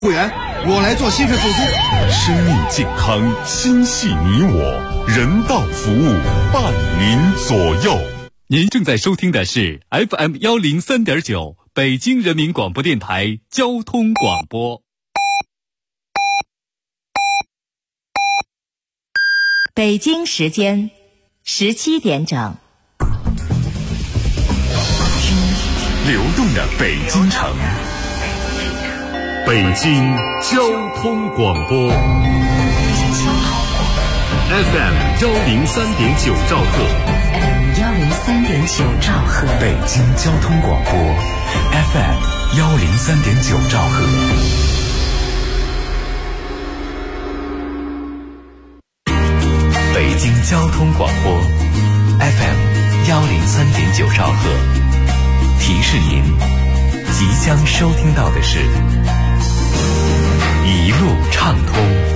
会员，我来做心肺复苏。 生命健康，心系你我，人道服务伴您左右。 您正在收听的是 FM103.9 北京人民广播电台交通广播。 北京时间17点整。 听流动的北京城，北京交通广播 FM103.9 兆赫 103.9 兆赫， 北京交通广播 FM103.9 兆赫。北京交通广播 FM103.9 兆赫，提示您即将收听到的是一路畅通。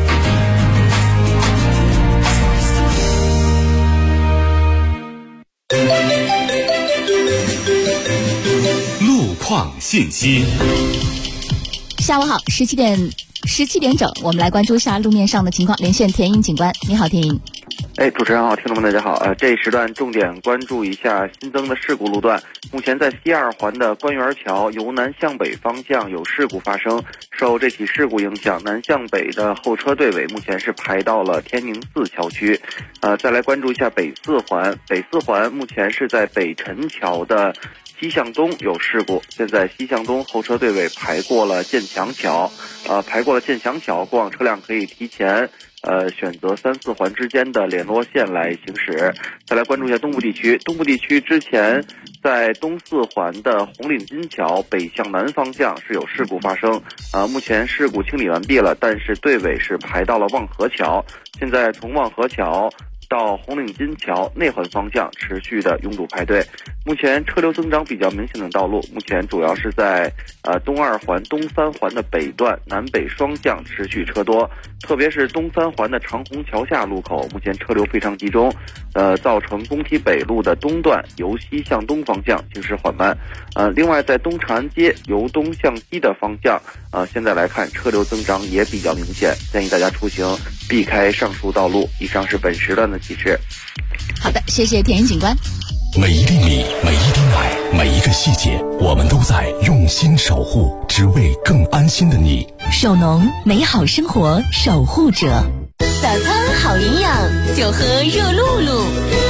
路况信息。 下午好，17点整，我们来关注一下路面上的情况。连线田英警官，你好，田英。 主持人好，听众们大家好。这一时段重点关注一下新增的事故路段。目前在西二环的官园桥由南向北方向有事故发生，受这起事故影响，南向北的后车队尾目前是排到了天宁寺桥区。再来关注一下北四环，北四环目前是在北辰桥的西向东有事故，现在西向东后车队尾排过了建强桥，过往车辆可以提前选择3、4环之间的联络线来行驶。再来关注一下东部地区，之前在东4环的红领巾桥北向南方向是有事故发生，目前事故清理完毕了，但是队尾是排到了望河桥，现在从望河桥到红领巾桥内环方向持续的拥堵排队。目前车流增长比较明显的道路，目前主要是在东2环、东3环的北段南北双向持续车多，特别是东3环的长虹桥下路口，目前车流非常集中，造成工体北路的东段由西向东方向行驶缓慢。另外在东长安街由东向西的方向，现在来看车流增长也比较明显，建议大家出行避开上述道路。以上是本时段的提示。 好的，谢谢田英警官。 每一粒米，每一滴奶，每一个细节，我们都在用心守护，只为更安心的你。 手农美好生活守护者， 早餐好营养，就喝热露露。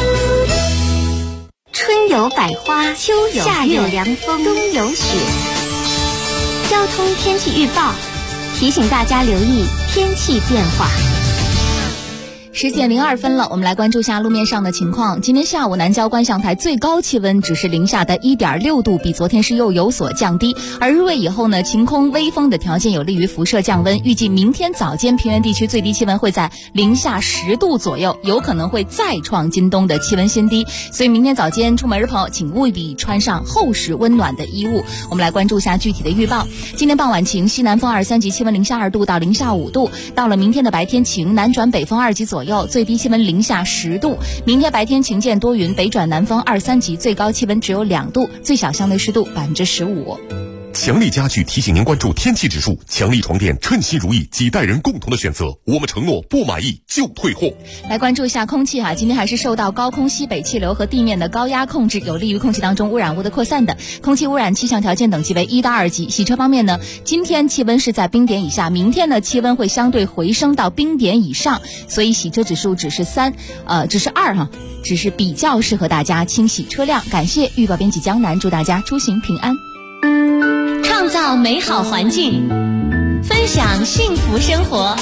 春有百花，秋有夏有凉风，冬有雪。交通天气预报提醒大家留意天气变化。 10点02分了，我们来关注一下路面上的情况。今天下午南郊观象台最高气温只是零下的1.6度，比昨天是又有所降低。而入夜以后呢，晴空微风的条件有利于辐射降温，预计明天早间平原地区最低气温会在零下10度左右，有可能会再创今冬的气温新低。所以明天早间出门的朋友请务必穿上厚实温暖的衣物。我们来关注一下具体的预报。今天傍晚晴，西南风2、3级，气温零下2度到零下5度。到了明天的白天晴，南转北风2级左右，最低气温零下10度。明天白天晴间多云，北转南风2、3级，最高气温只有2度，最小相对湿度15%。 强力家具提醒您关注天气指数，强力床垫称心如意，几代人共同的选择，我们承诺不满意就退货。 来关注一下空气今天还是受到高空西北气流和地面的高压控制，有利于空气当中污染物的扩散的。空气污染气象条件等级为1到2级。洗车方面呢，今天气温是在冰点以下，明天呢气温会相对回升到冰点以上，所以洗车指数只是2只是比较适合大家清洗车辆。感谢预报编辑江南，祝大家出行平安。 创造美好环境，分享幸福生活。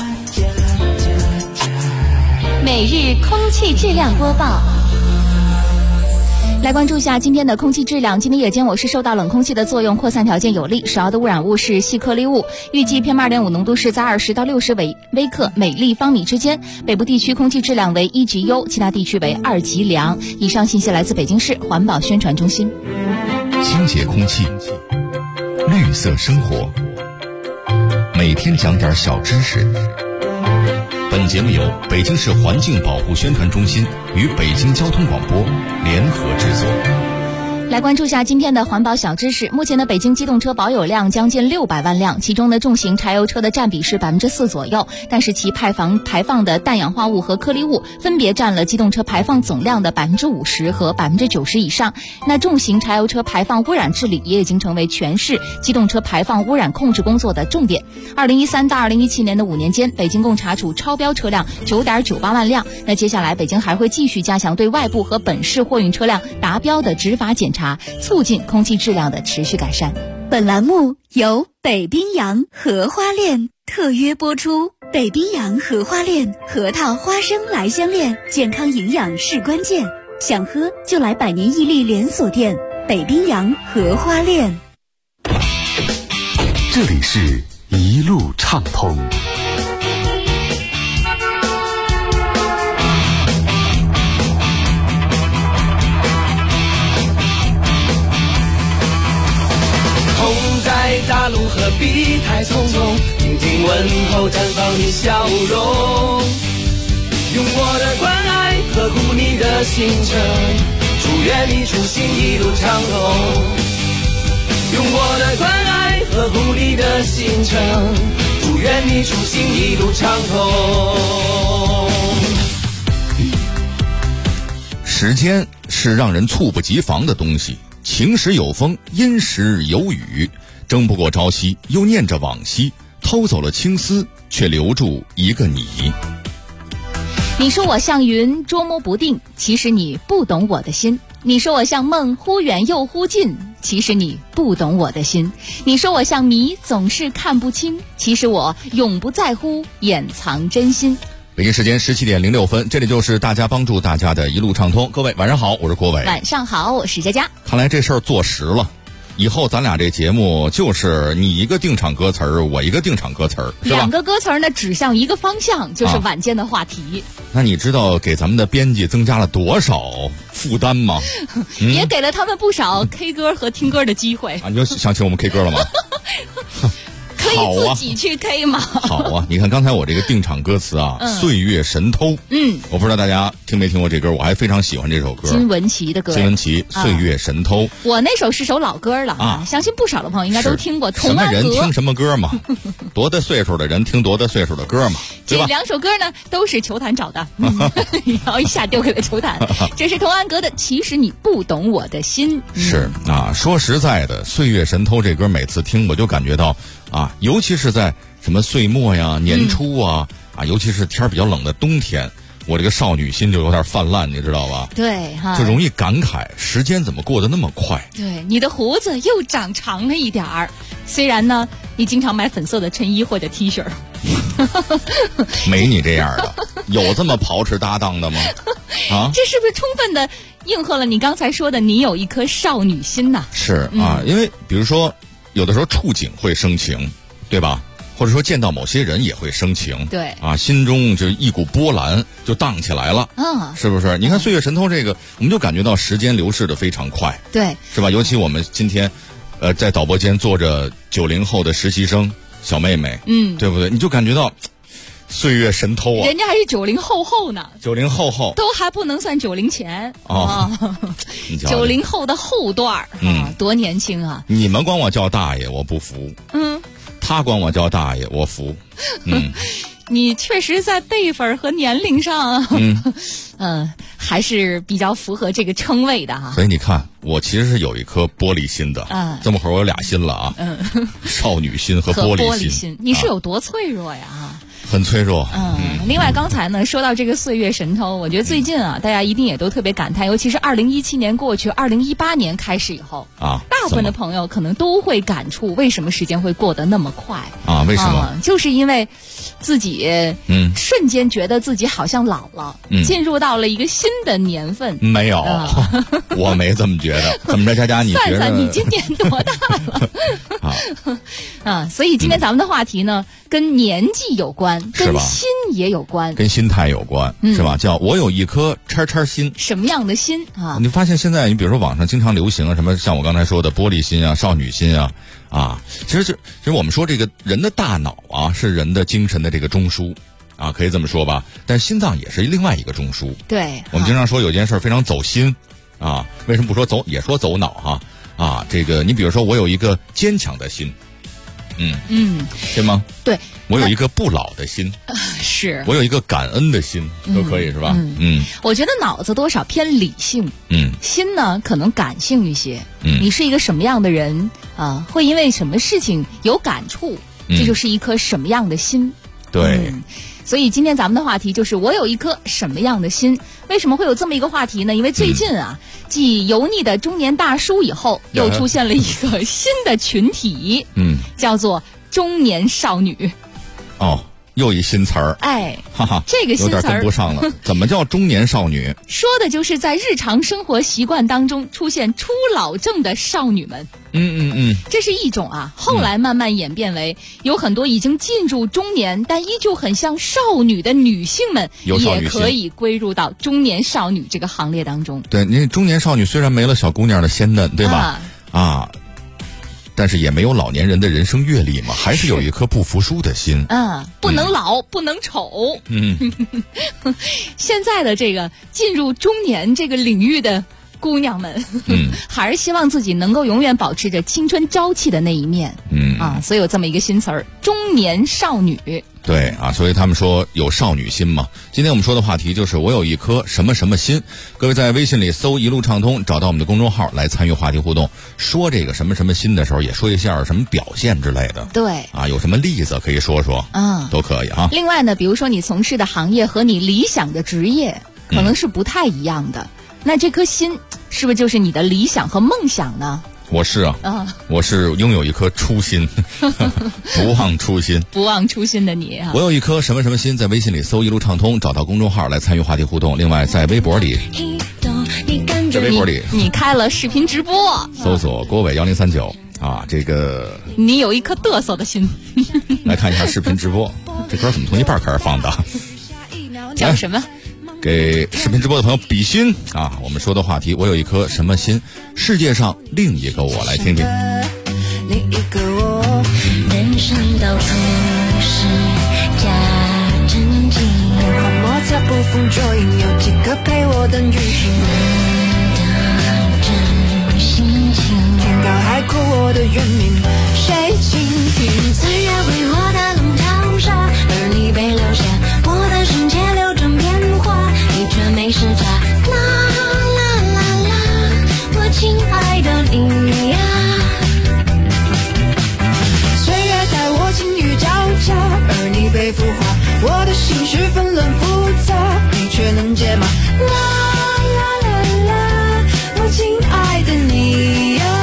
每日空气质量播报。 来关注一下今天的空气质量。今天夜间我市受到冷空气的作用，扩散条件有利，10的污染物是细颗粒物，预计 PM2.5 浓度是在20到60微克每立方米之间。北部地区空气质量为1级优，其他地区为2级良。以上信息来自北京市环保宣传中心。 清洁空气，绿色生活，每天讲点小知识。本节目由北京市环境保护宣传中心与北京交通广播联合制作。 来关注一下今天的环保小知识。目前的北京机动车保有量将近600万辆，其中的重型柴油车的占比是4%左右，但是其排放的氮氧化物和颗粒物分别占了机动车排放总量的50%和90%以上。那重型柴油车排放污染治理也已经成为全市机动车排放污染控制工作的重点。2013到2017年的5年间，北京共查处超标车辆9.98万辆。那接下来北京还会继续加强对外部和本市货运车辆达标的执法检查，促进空气质量的持续改善。 本栏目由北冰洋荷花恋特约播出。北冰洋荷花恋核桃花生来香恋，健康营养是关键，想喝就来百年屹立连锁店北冰洋荷花恋。 这里是一路畅通。 大路何必太匆匆，听听问候绽放你笑容，用我的关爱呵护你的行程，祝愿你出行一路畅通，用我的关爱呵护你的行程，祝愿你出行一路畅通。 时间是让人猝不及防的东西，晴时有风，阴时有雨，争不过朝夕，又念着往昔，偷走了青丝，却留住一个你。 你说我像云，捉摸不定，其实你不懂我的心。你说我像梦，忽远又忽近，其实你不懂我的心。你说我像谜，总是看不清，其实我永不在乎掩藏真心。 北京时间17点06分，这里就是大家帮助大家的一路畅通。各位晚上好，我是郭伟。 晚上好，我是佳佳。 看来这事儿做实了，以后咱俩这节目就是你一个定场歌词儿，我一个定场歌词儿，是吧？ 两个歌词儿呢指向一个方向，就是晚间的话题。 那你知道给咱们的编辑增加了多少负担吗？ 也给了他们不少 K 歌和听歌的机会。 你就想请我们 K 歌了吗？ 可以自己去 K 吗？ 好啊，你看刚才我这个定场歌词啊，岁月神偷。我不知道大家听没听过这歌，我还非常喜欢这首歌。 金玟岐的歌。 金玟岐岁月神偷。 我那首是首老歌了啊，相信不少的朋友应该都听过。 什么人听什么歌嘛？多大岁数的人听多大岁数的歌嘛？对吧？ 这两首歌呢都是球坛找的，然后一下丢给了球坛。这是童安格的《其实你不懂我的心》。 是啊，说实在的，岁月神偷这歌每次听我就感觉到啊，尤其是在什么岁末呀、年初啊，尤其是天比较冷的冬天，我这个少女心就有点泛滥，你知道吧？ 对哈， 就容易感慨时间怎么过得那么快。 对，你的胡子又长长了一点儿，虽然呢，你经常买粉色的衬衣或者 T 恤。 没你这样的，有这么濮持搭档的吗？啊， 这是不是充分的应和了你刚才说的你有一颗少女心呐？ 是啊，因为比如说有的时候触景会生情，对吧？或者说见到某些人也会生情， 对啊，心中就一股波澜就荡起来了，是不是？你看《岁月神偷》这个，我们就感觉到时间流逝的非常快， 对， 是吧？尤其我们今天，在导播间坐着90后的实习生小妹妹，对不对？你就感觉到岁月神偷啊， 人家还是90后呢 ，90后都还不能算90前90后的后段多年轻啊！ 你们管我叫大爷，我不服。他管我叫大爷，我服。 你确实在辈分和年龄上，还是比较符合这个称谓的哈。 所以你看，我其实是有一颗玻璃心的。这么会儿我有俩心了啊。少女心和玻璃心， 你是有多脆弱呀？ 很脆弱。 另外刚才呢说到这个岁月神偷，我觉得最近啊，大家一定也都特别感叹，尤其是2017年过去 ，2018 年开始以后啊， 大部分的朋友可能都会感触，为什么时间会过得那么快啊？为什么？ 就是因为自己瞬间觉得自己好像老了，进入到了一个新的年份。 没有，我没这么觉得。怎么着，佳佳，你觉得？ 算算你今年多大了？所以今天咱们的话题呢，跟年纪有关，跟心也有关， 跟心态有关，是吧？叫我有一颗叉叉心。 什么样的心啊？ 你发现现在，你比如说网上经常流行什么，像我刚才说的玻璃心啊、少女心啊，其实我们说这个人的大脑啊，是人的精神的这个中枢啊，可以这么说吧。但心脏也是另外一个中枢。 对， 我们经常说有件事非常走心啊，为什么不说也说走脑哈？啊，这个你比如说我有一个坚强的心，对吗？ 对， 我有一个不老的心， 是我有一个感恩的心，都可以是吧？ 我觉得脑子多少偏理性，心呢可能感性一些。你是一个什么样的人啊？会因为什么事情有感触，这就是一颗什么样的心。 对。 所以今天咱们的话题就是我有一颗什么样的心。为什么会有这么一个话题呢？因为最近啊，继油腻的中年大叔以后，又出现了一个新的群体，叫做中年少女。 哦，又一新词儿， 哎， 哈哈， 这个新词儿有点跟不上了。怎么叫中年少女？ 说的就是在日常生活习惯当中出现初老症的少女们。这是一种啊，后来慢慢演变为有很多已经进入中年但依旧很像少女的女性们，也可以归入到中年少女这个行列当中。 对，你中年少女虽然没了小姑娘的鲜嫩，对吧？但是也没有老年人的人生阅历嘛，还是有一颗不服输的心。 不能老，不能丑。现在的这个进入中年这个领域的姑娘们，还是希望自己能够永远保持着青春朝气的那一面。所以有这么一个新词儿，中年少女。 对啊，所以他们说有少女心嘛。今天我们说的话题就是我有一颗什么什么心。各位在微信里搜一路畅通，找到我们的公众号来参与话题互动。说这个什么什么心的时候，也说一下什么表现之类的。 对啊，有什么例子可以说说，都可以啊。 另外呢，比如说你从事的行业和你理想的职业可能是不太一样的，那这颗心是不是就是你的理想和梦想呢？ 我是我是拥有一颗初心，不忘初心， 不忘初心的你啊！ 我有一颗什么什么心，在微信里搜一路畅通，找到公众号来参与话题互动。另外，在微博里， 你开了视频直播， 搜索郭伟1039啊，这个你有一颗嘚瑟的心， 来看一下视频直播。这歌怎么从一半开始放的？ 叫什么？ 给视频直播的朋友比心啊！我们说的话题，我有一颗什么心？世界上另一个我，来听听。 另一个我，人生到处是假正经，电话摩擦不风捉影，有几个陪我等雨停。的真心情，天高海阔我的原名，谁倾听？岁月为我的笼罩沙，而你被留下，我的世界流转变化，你却没时差。啦啦啦啦，我亲爱的你呀。岁月带我境遇交加，而你被孵化，我的心绪纷乱复杂，你却能解码。啦啦啦啦，我亲爱的你呀。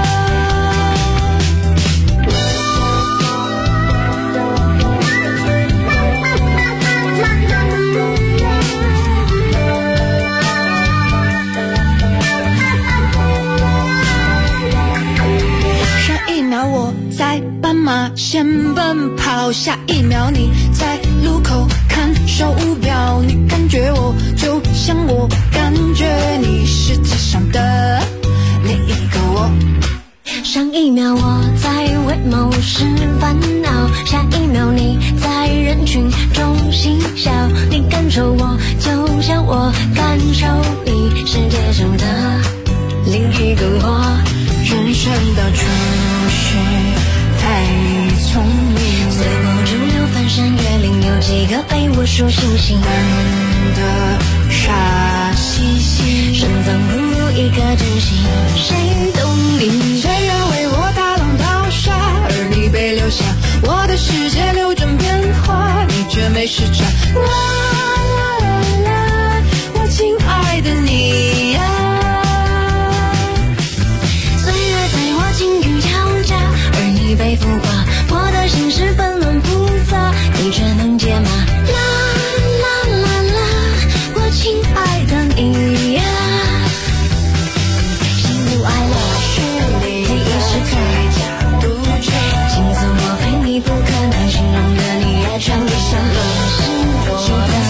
我在斑马线奔跑，下一秒你在路口看手表，你感觉我就像我感觉你，世界上的另一个我。上一秒我在为某事烦恼，下一秒你在人群中嬉笑，你感受我就像我感受你，世界上的另一个我。人生到处是太聪明，随波逐流翻山越岭，有几个陪我数星星，难得傻兮兮，深藏不如一颗真心，谁懂你？岁月为我大浪淘沙，而你被留下，我的世界流转变化，你却没时差。啦啦啦啦，我亲爱的你呀。被孵化，我的心事纷乱复杂，你却能解码。啦啦啦啦，我亲爱的你呀。喜怒哀乐是你，你也是可假不绝，轻松莫非你不可能形容的，你也穿得像个是我的。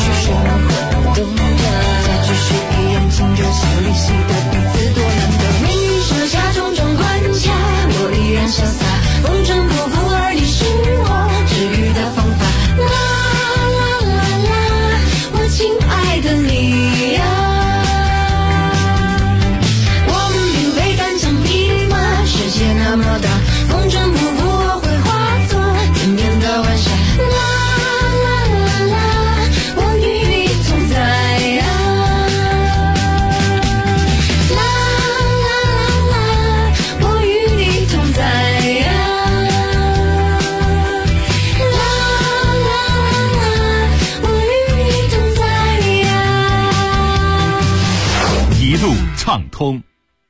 畅通。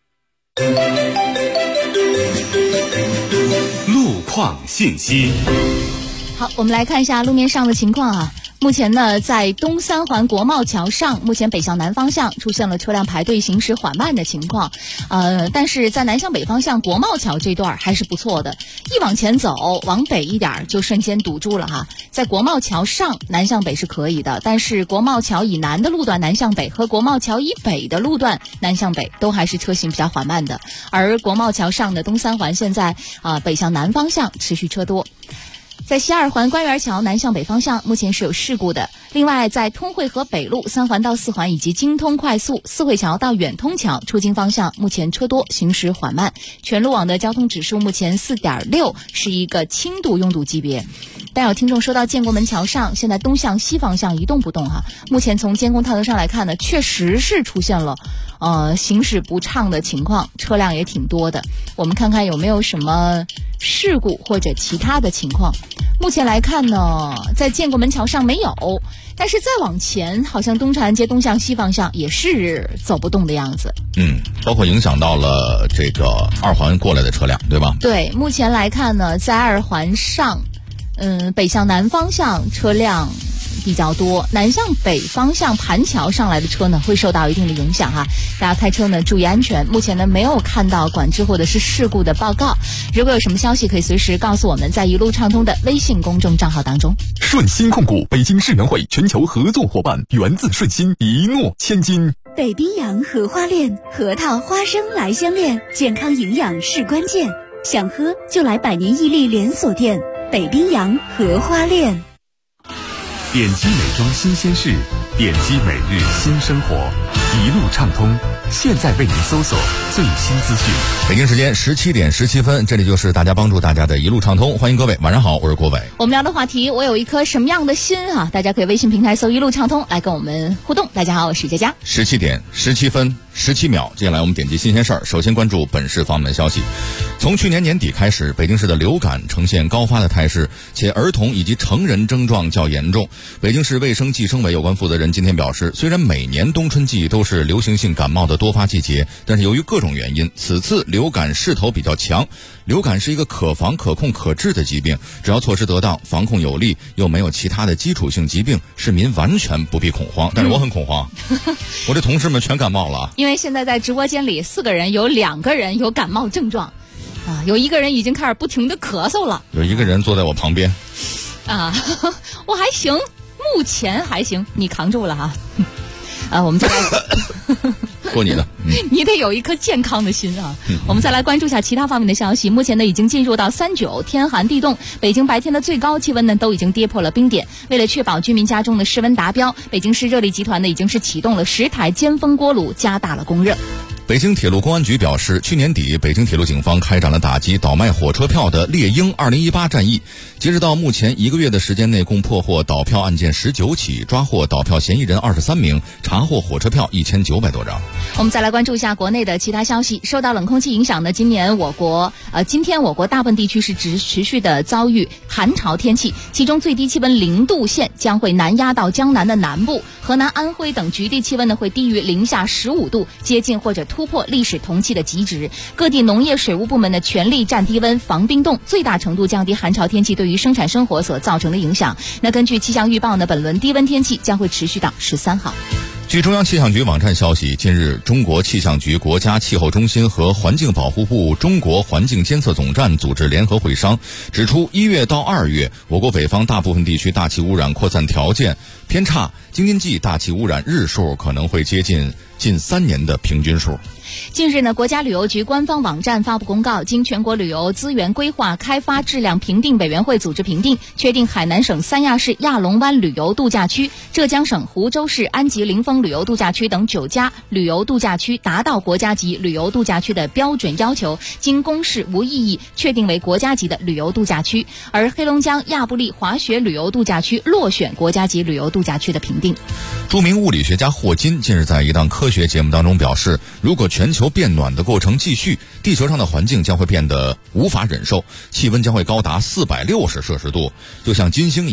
路况信息。 好，我们来看一下路面上的情况啊。目前呢，在东三环国贸桥上，目前北向南方向出现了车辆排队行驶缓慢的情况，但是在南向北方向国贸桥这段还是不错的，一往前走，往北一点就瞬间堵住了哈。在国贸桥上南向北是可以的，但是国贸桥以南的路段南向北和国贸桥以北的路段南向北都还是车行比较缓慢的，而国贸桥上的东三环现在北向南方向持续车多。在西二环官园桥南向北方向目前是有事故的。另外，在通惠河北路3环到4环以及京通快速四惠桥到远通桥出京方向目前车多，行驶缓慢。全路网的交通指数目前 4.6， 是一个轻度拥堵级别。但有听众说到建国门桥上现在东向西方向一动不动哈，目前从监控探头上来看呢，确实是出现了行驶不畅的情况，车辆也挺多的。我们看看有没有什么事故或者其他的情况。目前来看呢，在建国门桥上没有，但是再往前好像东长安街东向西方向也是走不动的样子。 包括影响到了这个二环过来的车辆，对吧？ 对，目前来看呢，在二环上北向南方向车辆比较多，南向北方向盘桥上来的车呢会受到一定的影响哈，大家开车呢注意安全。目前呢没有看到管制或者是事故的报告，如果有什么消息可以随时告诉我们，在一路畅通的微信公众账号当中。 顺心控股北京世园会全球合作伙伴，源自顺心，一诺千金。 北冰洋荷花恋，核桃花生来相恋，健康营养是关键，想喝就来百年屹立连锁店北冰洋荷花恋。 点击美妆新鲜事，点击每日新生活，一路畅通。现在为您搜索最新资讯。 北京时间17点17分，这里就是大家帮助大家的一路畅通。欢迎各位，晚上好，我是郭伟。 我们聊的话题，我有一颗什么样的心啊？大家可以微信平台搜一路畅通来跟我们互动。大家好，我是佳佳。 17点17分17秒，接下来我们点击新鲜事儿。首先关注本市方面的消息。从去年年底开始，北京市的流感呈现高发的态势，且儿童以及成人症状较严重。北京市卫生计生委有关负责人今天表示，虽然每年冬春季都是流行性感冒的多发季节，但是由于各种原因，此次流感势头比较强。流感是一个可防可控可治的疾病，只要措施得当，防控有力，又没有其他的基础性疾病，市民完全不必恐慌。但是我很恐慌，我这同事们全感冒了。 因为现在在直播间里4个人有2个人有感冒症状有一个人已经开始不停的咳嗽了， 有一个人坐在我旁边我还行，目前还行，你扛住了哈我们再来过你的你得有一颗健康的心啊我们再来关注一下其他方面的消息。目前呢已经进入到39，天寒地冻，北京白天的最高气温呢都已经跌破了冰点。为了确保居民家中的室温达标，北京市热力集团呢已经是启动了10台尖峰锅炉，加大了供热。 北京铁路公安局表示，去年底北京铁路警方开展了打击倒卖火车票的猎鹰2018战役，截止到目前1个月的时间内，共破获倒票案件19起，抓获倒票嫌疑人23名，查获火车票1900多张。 我们再来关注一下国内的其他消息。受到冷空气影响呢，今天我国大部分地区是持续的遭遇寒潮天气，其中最低气温0度线将会南压到江南的南部，河南、安徽等局地气温呢会低于零下15度，接近或者突破历史同期的极值。各地农业水务部门的全力战低温、防冰冻，最大程度降低寒潮天气对于生产生活所造成的影响。那根据气象预报呢，本轮低温天气将会持续到13号。 据中央气象局网站消息，近日中国气象局国家气候中心和环境保护部中国环境监测总站组织联合会商，指出1月到2月我国北方大部分地区大气污染扩散条件偏差，京津冀大气污染日数可能会接近近3年的平均数。 近日呢，国家旅游局官方网站发布公告，经全国旅游资源规划开发质量评定委员会组织评定，确定海南省三亚市亚龙湾旅游度假区、浙江省湖州市安吉临风旅游度假区等9家旅游度假区达到国家级旅游度假区的标准要求，经公示无异议，确定为国家级的旅游度假区。而黑龙江亚布力滑雪旅游度假区落选国家级旅游度假区的评定。 著名物理学家霍金近日在一档科学节目当中表示，如果全球变暖的过程继续，地球上的环境将会变得无法忍受，气温将会高达460摄氏度，就像金星一样。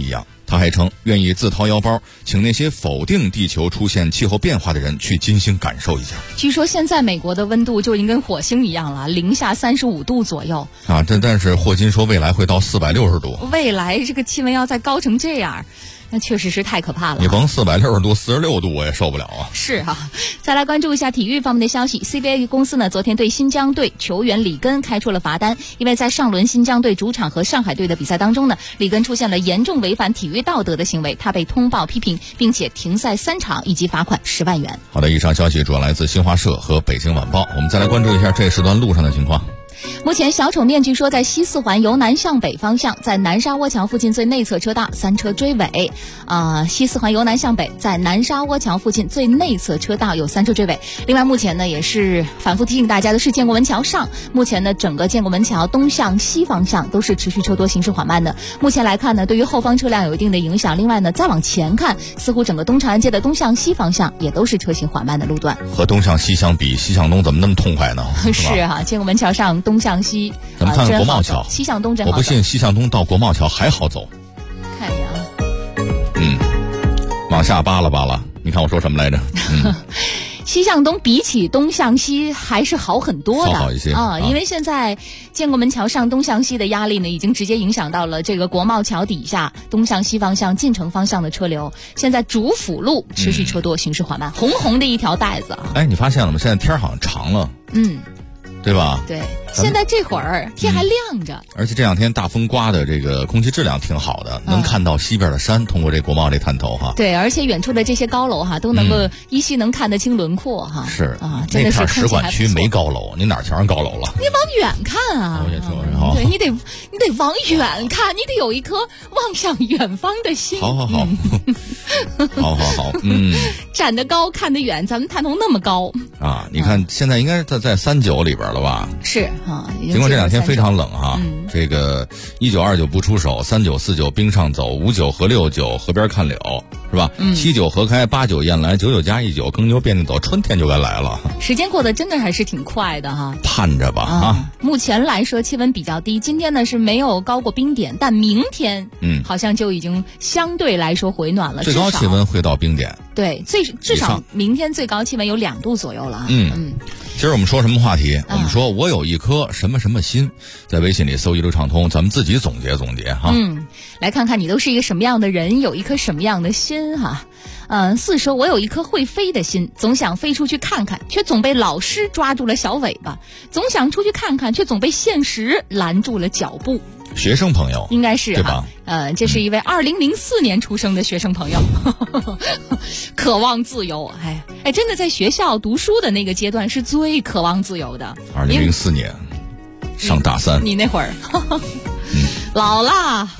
他还称愿意自掏腰包，请那些否定地球出现气候变化的人去金星感受一下。 据说现在美国的温度就已经跟火星一样了，零下35度左右啊。但是霍金说未来会到460度， 未来这个气温要再高成这样，那确实是太可怕了。 你甭460度46度我也受不了啊。 是啊，再来关注一下体育方面的消息。 CBA 公司呢昨天对新疆队球员里根开出了罚单，因为在上轮新疆队主场和上海队的比赛当中呢，里根出现了严重违反体育道德的行为，他被通报批评，并且停赛3场以及罚款10万元。 好的，以上消息主要来自新华社和北京晚报。我们再来关注一下这时段路上的情况。 目前小丑面据说在西四环由南向北方向，在南沙窝桥附近最内侧车道3车追尾。西四环由南向北，在南沙窝桥附近最内侧车道有3车追尾。另外目前呢也是反复提醒大家的是建国门桥上，目前呢整个建国门桥东向西方向都是持续车多行驶缓慢的。目前来看呢对于后方车辆有一定的影响。另外呢再往前看，似乎整个东长安街的东向西方向也都是车行缓慢的路段。 和东向西相比，西向东怎么那么痛快呢？ 是啊，建国门桥上东向西， 咱们看看国贸桥， 西向东真好走。 我不信西向东到国贸桥还好走。 看一眼啊， 往下扒拉扒拉，你看我说什么来着？ 西向东比起东向西还是好很多的， 好一些啊，因为现在建国门桥上东向西的压力呢，已经直接影响到了这个国贸桥底下东向西方向进城方向的车流。现在主辅路持续车多，行驶缓慢，红红的一条带子啊。 哎，你发现了吗？现在天好像长了，对吧？ 对，现在这会儿天还亮着， 而且这两天大风刮的这个空气质量挺好的，能看到西边的山，通过这国贸这探头哈。 对，而且远处的这些高楼哈，都能够依稀能看得清轮廓哈。 是啊，真的是那片使馆区没高楼，你哪瞧上高楼了？ 你往远看啊！ 我也说是哈。 对，你得往远看，你得有一颗望向远方的心。 好，好， 站得高看得远，咱们探头那么高啊！你看现在应该是在39里边了吧？ 是啊， 尽管这两天非常冷哈，这个1929不出手，39、49冰上走，59和69河边看柳，是吧？79河开，89雁来，99加19耕牛遍地走，春天就该来了。 时间过得真的还是挺快的哈， 盼着吧啊！ 目前来说气温比较低，今天呢是没有高过冰点，但明天好像就已经相对来说回暖了， 最高气温会到冰点。 对，至少明天最高气温有2度左右了。 今儿我们说什么话题？我们说我有一颗什么什么心，在微信里搜一路畅通，咱们自己总结总结哈。 来看看你都是一个什么样的人，有一颗什么样的心哈。4说我有一颗会飞的心，总想飞出去看看，却总被老师抓住了小尾巴；总想出去看看，却总被现实拦住了脚步。 学生朋友应该是对吧？ 这是一位2004年出生的学生朋友，渴望自由。哎，真的在学校读书的那个阶段是最渴望自由的。 2004年上大3， 你那会儿老啦。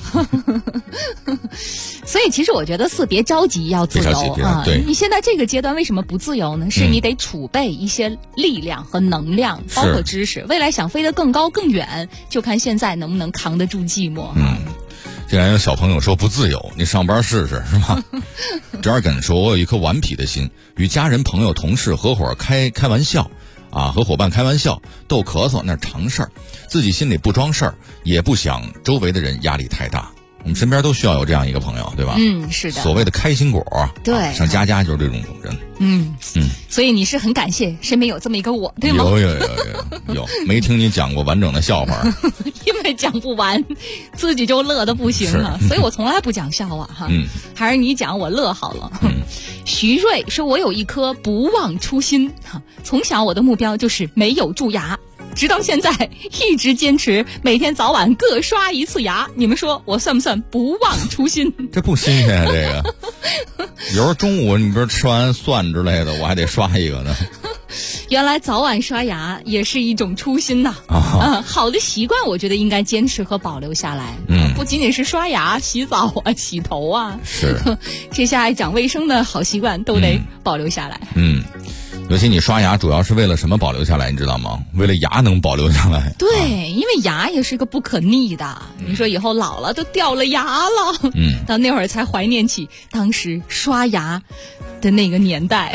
所以其实我觉得别着急要自由啊！你现在这个阶段为什么不自由呢？是你得储备一些力量和能量，包括知识。未来想飞得更高更远，就看现在能不能扛得住寂寞。 既然有小朋友说不自由，你上班试试是吧？折耳根说我有一颗顽皮的心，与家人朋友同事合伙开玩笑啊，和伙伴开玩笑逗咳嗽那是常事儿，自己心里不装事儿，也不想周围的人压力太大。我们身边都需要有这样一个朋友，对吧？ 是的。 所谓的开心果， 对， 像佳佳就是这种人。 所以你是很感谢身边有这么一个我，对吗？ 有，没听你讲过完整的笑话。 因为讲不完，自己就乐得不行哈，所以我从来不讲笑话哈。还是你讲我乐好了。徐瑞说我有一颗不忘初心，从小我的目标就是没有蛀牙。直到现在一直坚持每天早晚各刷1次牙，你们说我算不算不忘初心？ 这不新鲜啊，这个。有时候中午你比如吃完蒜之类的，我还得刷一个呢。 原来早晚刷牙也是一种初心呐。好的习惯我觉得应该坚持和保留下来。不仅仅是刷牙、洗澡啊、洗头啊， 是这些爱讲卫生的好习惯都得保留下来。 尤其你刷牙主要是为了什么保留下来，你知道吗？为了牙能保留下来。 对，因为牙也是个不可逆的。你说以后老了都掉了牙了，到那会儿才怀念起当时刷牙的那个年代。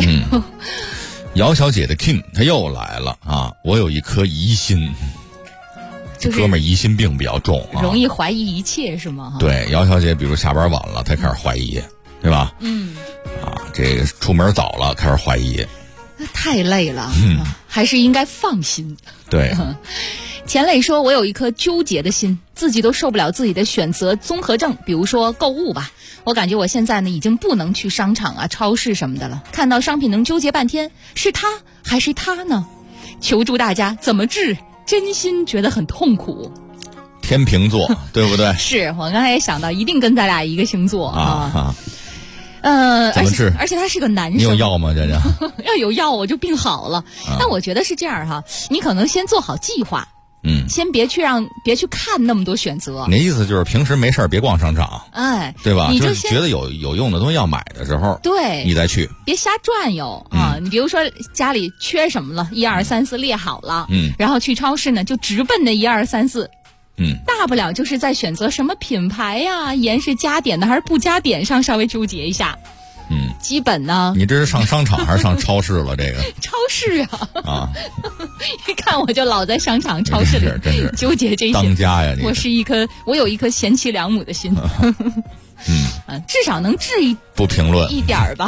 姚小姐的 Kim 她又来了啊！我有一颗疑心。 就是哥们儿疑心病比较重啊， 容易怀疑一切是吗？ 对，姚小姐比如下班晚了，她开始怀疑，对吧？这个出门早了开始怀疑， 太累了，还是应该放心。 对。 钱磊说，我有一颗纠结的心，自己都受不了自己的选择综合症，比如说购物吧，我感觉我现在呢已经不能去商场啊、超市什么的了，看到商品能纠结半天，是他还是他呢？求助大家怎么治，真心觉得很痛苦。 天秤座对不对？ 是我刚才也想到，一定跟咱俩一个星座啊。 怎么治？ 而且他是个男生。 你有药吗，佳佳？ 要有药我就病好了。但我觉得是这样哈，你可能先做好计划。先别去看那么多选择。 你的意思就是平时没事别逛商场，对吧？ 你就是觉得有用的东西要买的时候， 对， 你再去， 别瞎转悠啊！你比如说家里缺什么了，1、2、3、4列好了，然后去超市呢就直奔那1、2、3、4，大不了就是在选择什么品牌呀、盐是加点的还是不加点上稍微纠结一下。基本呢， 你这是上商场还是上超市了？这个超市啊，一看我就老在商场、超市里纠结这些。 当家呀！ 我有一颗贤妻良母的心，至少能治不评论一点吧。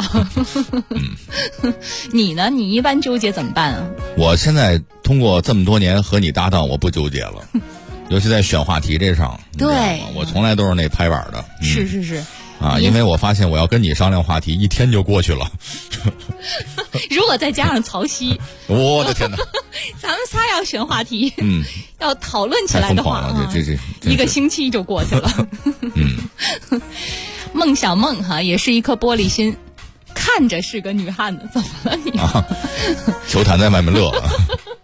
你呢？你一般纠结怎么办啊？ 我现在通过这么多年和你搭档，我不纠结了，尤其在选话题这上， 对， 我从来都是那拍板的。 是。 因为我发现我要跟你商量话题，一天就过去了。 如果再加上曹曦， 我的天哪！ 咱们仨要选话题，要讨论起来的话， 这一个星期就过去了。孟小梦也是一颗玻璃心，看着是个女汉子，怎么了你？ 球坛在外面乐了。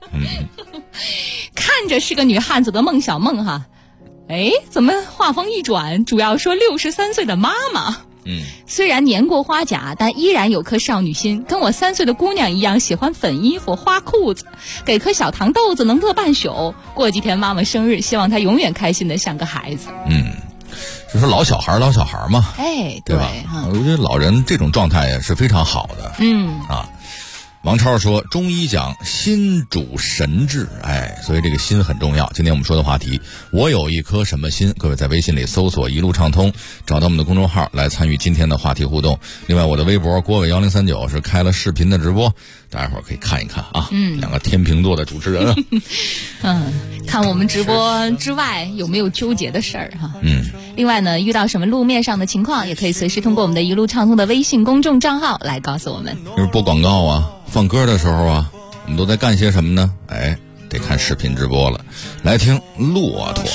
看着是个女汉子的孟小梦怎么话锋一转，主要说63岁的妈妈。虽然年过花甲，但依然有颗少女心，跟我3岁的姑娘一样，喜欢粉衣服、花裤子，给颗小糖豆子能乐半宿。过几天妈妈生日，希望她永远开心的像个孩子。 就说老小孩嘛，对吧？我觉得老人这种状态也是非常好的。王超说，中医讲心主神志，所以这个心很重要。今天我们说的话题，我有一颗什么心？各位在微信里搜索一路畅通，找到我们的公众号来参与今天的话题互动。另外我的微博郭伟1039是开了视频的直播，大家伙儿可以看一看啊。两个天秤座的主持人看我们直播之外有没有纠结的事儿哈。另外呢，遇到什么路面上的情况，也可以随时通过我们的一路畅通的微信公众账号来告诉我们。 就是播广告啊，放歌的时候啊，我们都在干些什么呢？得看视频直播了。来听骆驼。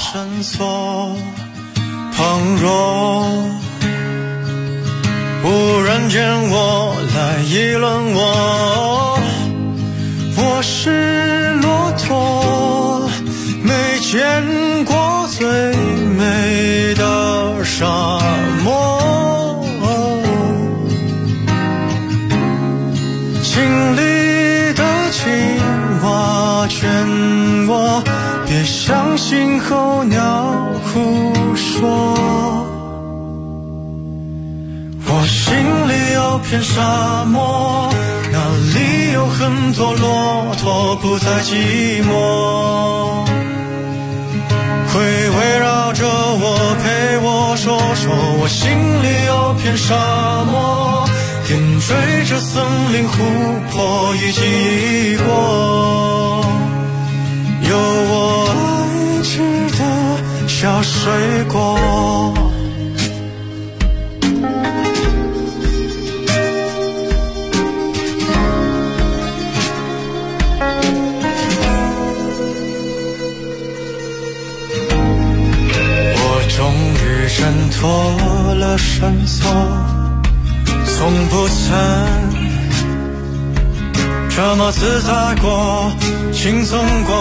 旁若无人见我来议论我是骆驼，没见过最美的沙漠，经历的青蛙劝我别相信候鸟胡说，我心里有片沙漠，那里有很多骆驼不再寂寞，会围绕着我陪我说说，我心里有片沙漠，点缀着森林湖泊一起一过，有我爱吃的小水果。终于挣脱了绳索，从不曾这么自在过，轻松过。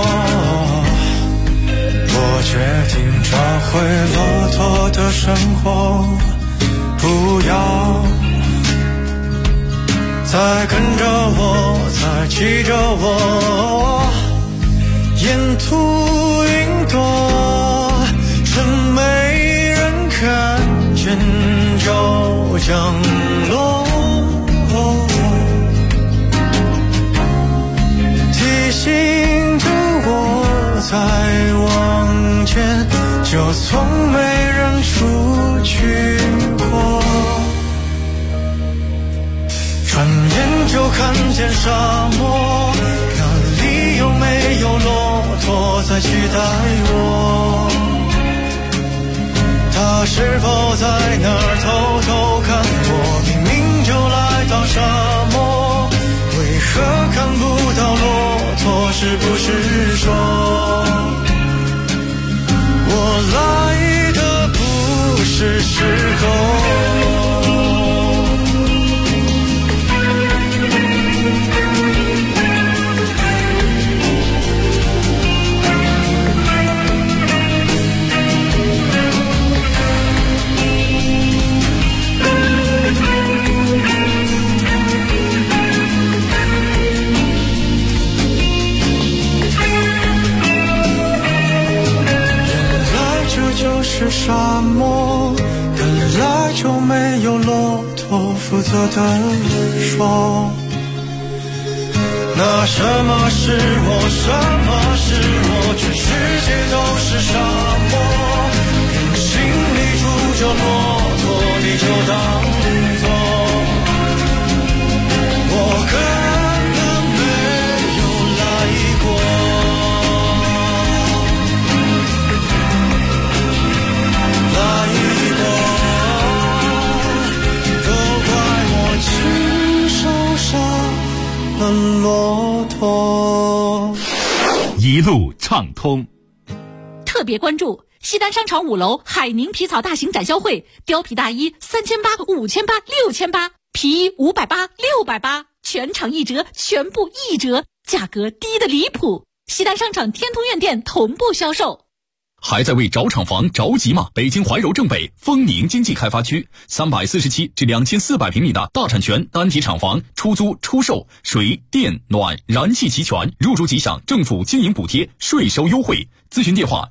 我决定找回骆驼的生活，不要再跟着我，再骑着我，沿途云朵，趁没人看见就降落，提醒着我在往从没人出去过。转眼就看见沙漠，那里有没有骆驼在期待我？他是否在那儿偷偷看我？明明就来到沙漠，为何看不到骆驼？是不是说我来的不是时候？是沙漠，本来就没有骆驼负责的说。那什么是我，什么是我？全世界都是沙漠，人心里住着骆驼，你就当作我根本没有来过。骆驼一路畅通。 特别关注西单商场5楼海宁皮草大型展销会，貂皮大衣3800、5800、6800，皮衣580、680，全场1折，全部1折，价格低得离谱。西单商场天通苑店同步销售。 还在为找厂房着急吗？北京怀柔正北丰宁经济开发区347至2400平米的大产权单体厂房出租出售，水电暖燃气齐全，入住即享政府经营补贴，税收优惠。咨询电话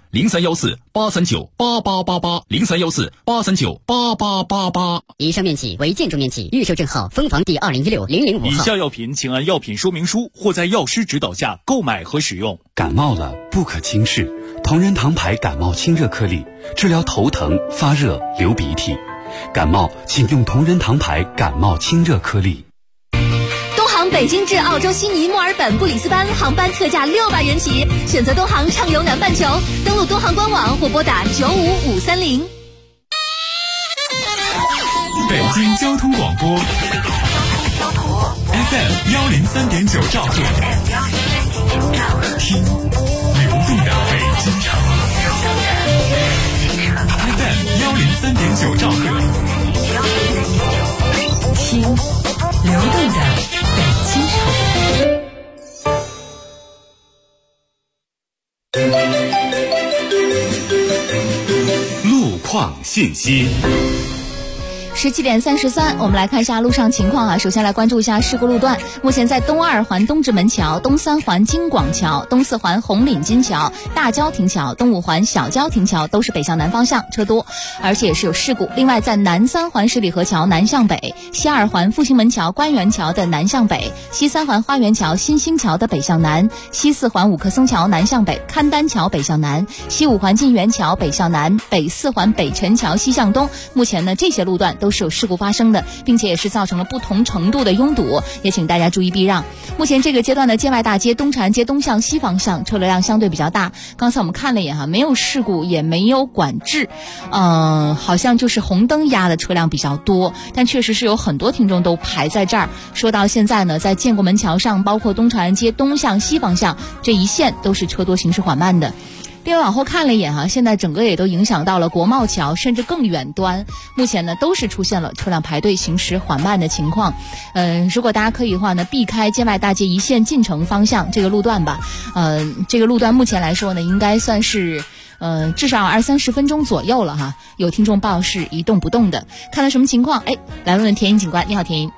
0314-839-8888，0314-839-8888。 以上面企为建筑面积，预售证号分房第2016-005号。 以下药品请按药品说明书或在药师指导下购买和使用。 感冒了不可轻视，同仁堂牌感冒清热颗粒，治疗头疼、发热、流鼻涕。感冒请用同仁堂牌感冒清热颗粒。 东航北京至澳洲悉尼、墨尔本、布里斯班航班特价600元起，选择东航畅游南半球。登录东航官网或拨打95530。 北京交通广播 FM103.9兆赫，听流动的北京城。FM103.9兆赫， 听流动的北京城。 路况信息。 17点33，我们来看一下路上情况啊。首先来关注一下事故路段。目前在东2环东直门桥、东3环京广桥、东4环红领巾桥、大郊亭桥、东5环小郊亭桥都是北向南方向车多，而且也是有事故。另外在南3环十里河桥南向北、西2环复兴门桥官园桥的南向北、西3环花园桥新兴桥的北向南、西4环五棵松桥南向北、勘丹桥北向南、西5环晋源桥北向南、北4环北辰桥西向东。目前呢，这些路段都是有事故发生的，并且也是造成了不同程度的拥堵，也请大家注意避让。目前这个阶段的界外大街东长安街东向西方向车流量相对比较大，刚才我们看了一眼没有事故也没有管制，好像就是红灯压的车辆比较多，但确实是有很多听众都排在这儿。说到现在呢，在建国门桥上，包括东长安街东向西方向这一线都是车多行驶缓慢的。另外往后看了一眼现在整个也都影响到了国贸桥，甚至更远端，目前呢都是出现了车辆排队行驶缓慢的情况。如果大家可以的话呢，避开界外大街一线进城方向这个路段吧。这个路段目前来说呢，应该算是至少20-30分钟左右了哈。有听众报是一动不动的，看到什么情况？来问问田英警官。你好，田英。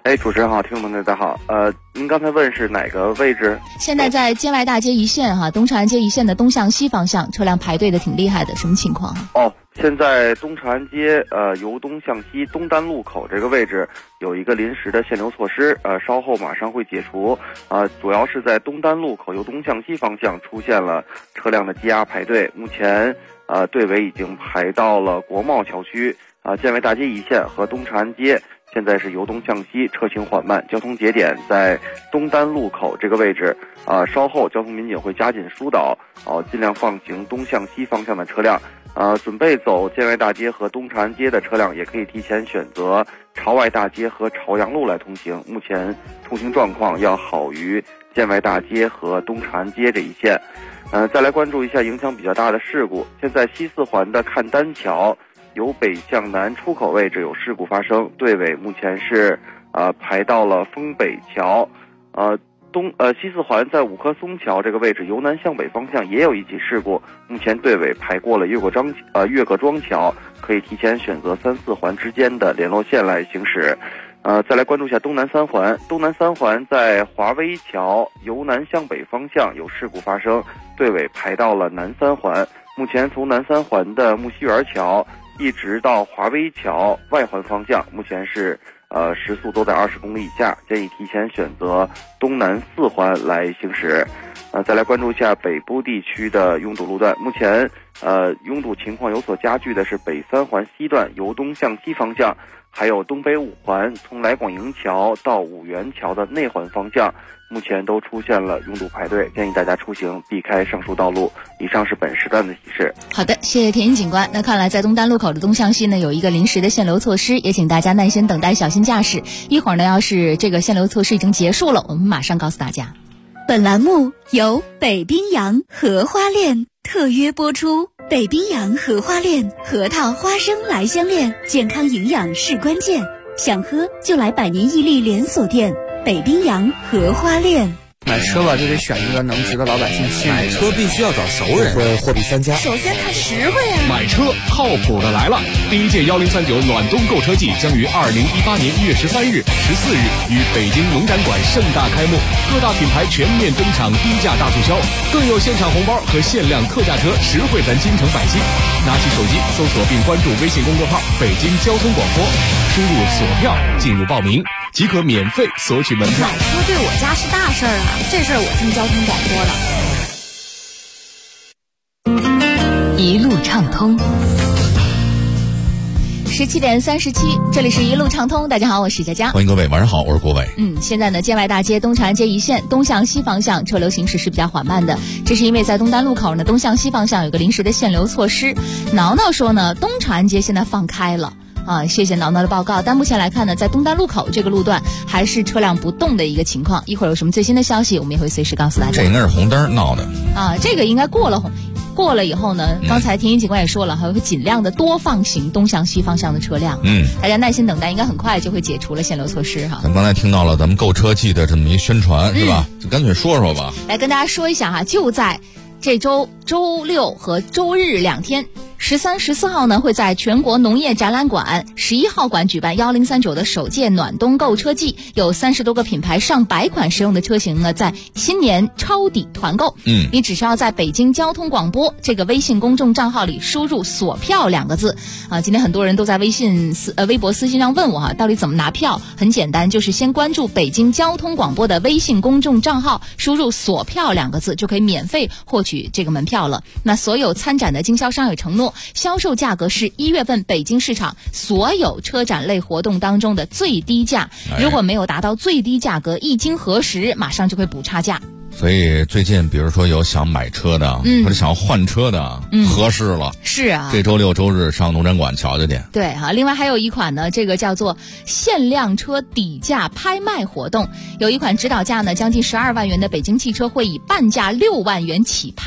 主持人好，听众朋友大家好。您刚才问是哪个位置？ 现在在建外大街一线东长安街一线的东向西方向，车辆排队的挺厉害的，什么情况？ 现在东长安街由东向西东单路口这个位置有一个临时的限流措施，稍后马上会解除。主要是在东单路口由东向西方向出现了车辆的积压排队，目前队尾已经排到了国贸桥区。建外大街一线和东长安街现在是由东向西，车行缓慢，交通节点在东单路口这个位置。稍后交通民警会加紧疏导，尽量放行东向西方向的车辆。准备走建外大街和东长安街的车辆也可以提前选择朝外大街和朝阳路来通行，目前通行状况要好于建外大街和东长安街这一线。再来关注一下影响比较大的事故，现在西四环的看丹桥由北向南出口位置有事故发生，队尾目前是排到了丰北桥。西四环在五棵松桥这个位置由南向北方向也有一起事故，目前队尾排过了岳各庄桥，可以提前选择3、4环之间的联络线来行驶。再来关注一下东南三环，东南三环在华威桥由南向北方向有事故发生，队尾排到了南三环，目前从南三环的木樨园桥一直到华威桥外环方向，目前是时速都在20公里以下，建议提前选择东南4环来行驶。再来关注一下北部地区的拥堵路段，目前拥堵情况有所加剧的是北三环西段由东向西方向，还有东北5环从来广营桥到五原桥的内环方向，目前都出现了拥堵排队，建议大家出行避开上述道路。以上是本时段的提示。 好的，谢谢田英警官。那看来在东单路口的东向西呢有一个临时的限流措施，也请大家耐心等待，小心驾驶。一会儿呢要是这个限流措施已经结束了，我们马上告诉大家。 本栏目由北冰洋荷花恋特约播出。北冰洋荷花恋，核桃花生来相恋，健康营养是关键。想喝就来百年屹立连锁店北冰洋荷花恋。 买车吧，就得选一个能值得老百姓信任的。买车必须要找熟人，会货比三家。 首先它实惠啊！ 买车靠谱的来了！第一届1039暖冬购车季将于2018年1月13日、14日于北京农展馆盛大开幕，各大品牌全面登场，低价大促销，更有现场红包和限量特价车，实惠咱京城百姓。拿起手机搜索并关注微信公众号“北京交通广播”，输入索票进入报名，即可免费索取门票。 买车对我家是大事儿啊！这事儿我听交通广播了。一路畅通。 17点37，这里是一路畅通。大家好，我是佳佳， 欢迎各位，晚上好，我是国伟。 现在呢，建外大街东长安街一线东向西方向车流行驶是比较缓慢的，这是因为在东单路口呢，东向西方向有个临时的限流措施。挠挠说呢，东长安街现在放开了。谢谢挠挠的报告。但目前来看呢，在东单路口这个路段还是车辆不动的一个情况。一会儿有什么最新的消息，我们也会随时告诉大家。 这应该是红灯闹的这个应该过了以后呢，刚才田英警官也说了，还会尽量的多放行东向西方向的车辆。大家耐心等待，应该很快就会解除了限流措施哈。 咱刚才听到了咱们购车季的这么一宣传，是吧？就干脆说说吧。 来跟大家说一下哈，就在这周六和周日2天。13、14号呢，会在全国农业展览馆11号馆举办1039的首届暖冬购车季，有30多个品牌上百款实用的车型呢，在新年抄底团购。你只需要在北京交通广播这个微信公众账号里输入索票2个字今天很多人都在微博私信上问我到底怎么拿票。很简单，就是先关注北京交通广播的微信公众账号，输入索票2个字就可以免费获取这个门票了。那所有参展的经销商有承诺，销售价格是1月份北京市场所有车展类活动当中的最低价，如果没有达到最低价格，一经核实马上就会补差价。 所以最近比如说有想买车的或者想要换车的合适了。 是啊， 这周六周日上农展馆瞧瞧去。 对另外还有一款呢，这个叫做限量车底价拍卖活动，有一款指导价呢将近12万元的北京汽车会以半价6万元起拍。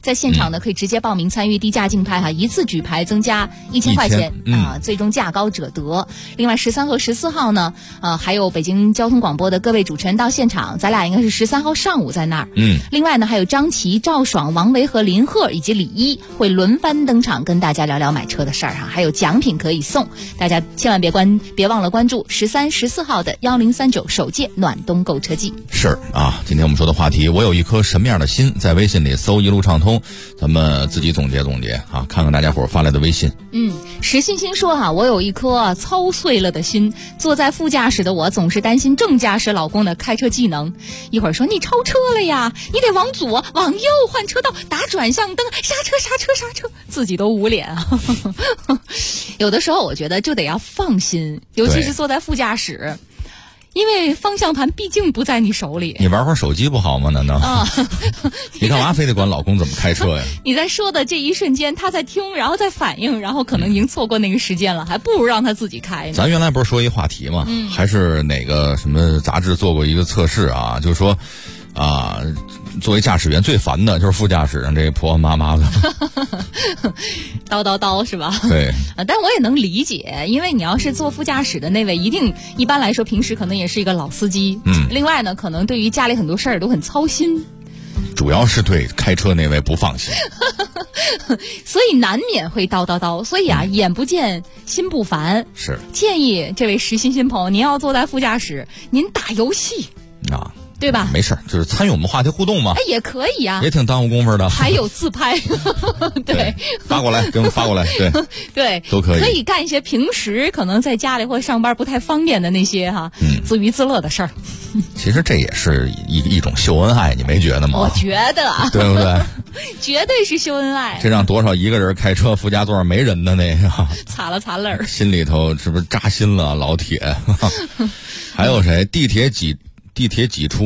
在现场呢可以直接报名参与低价竞拍一次举牌增加1000块钱最终价高者得。另外13和14号呢还有北京交通广播的各位主持人到现场，咱俩应该是13号上午在那儿。另外呢还有张琪、赵爽、王维和林鹤以及李一会轮番登场跟大家聊聊买车的事儿还有奖品可以送，大家千万别忘了关注13、14号的1039首届暖冬购车季。 是啊，今天我们说的话题，我有一颗什么样的心，在微信里搜一路畅通，咱们自己总结总结看看大家伙发来的微信。 石欣欣说我有一颗操碎了的心，坐在副驾驶的我总是担心正驾驶老公的开车技能，一会儿说你超车了呀，你得往左往右换车道，打转向灯，刹车，自己都捂脸有的时候我觉得就得要放心，尤其是坐在副驾驶，因为方向盘毕竟不在你手里。 你玩会儿手机不好吗？难道你干嘛非得管老公怎么开车呀？ 你在说的这一瞬间他在听，然后在反应，然后可能已经错过那个时间了，还不如让他自己开呢。 咱原来不是说一话题吗？还是哪个什么杂志做过一个测试就是说作为驾驶员最烦的就是副驾驶上这婆婆妈妈的叨是吧？ 对但我也能理解，因为你要是坐副驾驶的那位一般来说平时可能也是一个老司机，另外呢可能对于家里很多事儿都很操心， 主要是对开车那位不放心所以难免会叨，所以眼不见心不烦。 是建议这位石欣欣朋友，您要坐在副驾驶，您打游戏对吧？ 没事，就是参与我们话题互动嘛。 也可以也挺耽误功夫的。 还有自拍对， 发过来给我们发过来， 对都可以。 可以干一些平时可能在家里或者上班不太方便的那些自娱自乐的事儿。 其实这也是一种秀恩爱，你没觉得吗？ 我觉得对不对？ 绝对是秀恩爱。 这让多少一个人开车副驾座上没人的那个擦了擦泪儿， 心里头是不是扎心了？老铁还有谁？地铁挤出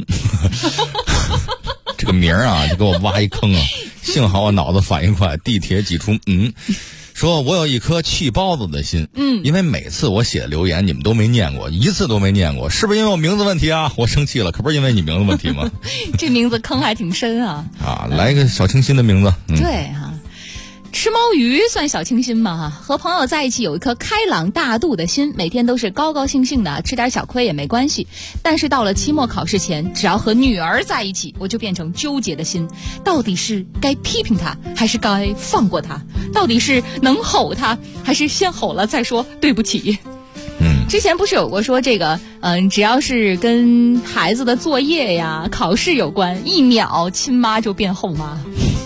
这个名儿就给我挖一坑幸好我脑子反应快。地铁挤出说我有一颗气包子的心，因为每次我写的留言你们都没念过，一次都没念过，是不是因为我名字问题我生气了，可不是因为你名字问题吗？ 这名字坑还挺深来一个小清新的名字。 对吃猫鱼算小清新吗？和朋友在一起有一颗开朗大度的心，每天都是高高兴兴的，吃点小亏也没关系。但是到了期末考试前，只要和女儿在一起，我就变成纠结的心，到底是该批评她还是该放过她？到底是能吼她还是先吼了再说对不起？之前不是有过说这个只要是跟孩子的作业呀考试有关，1秒亲妈就变后妈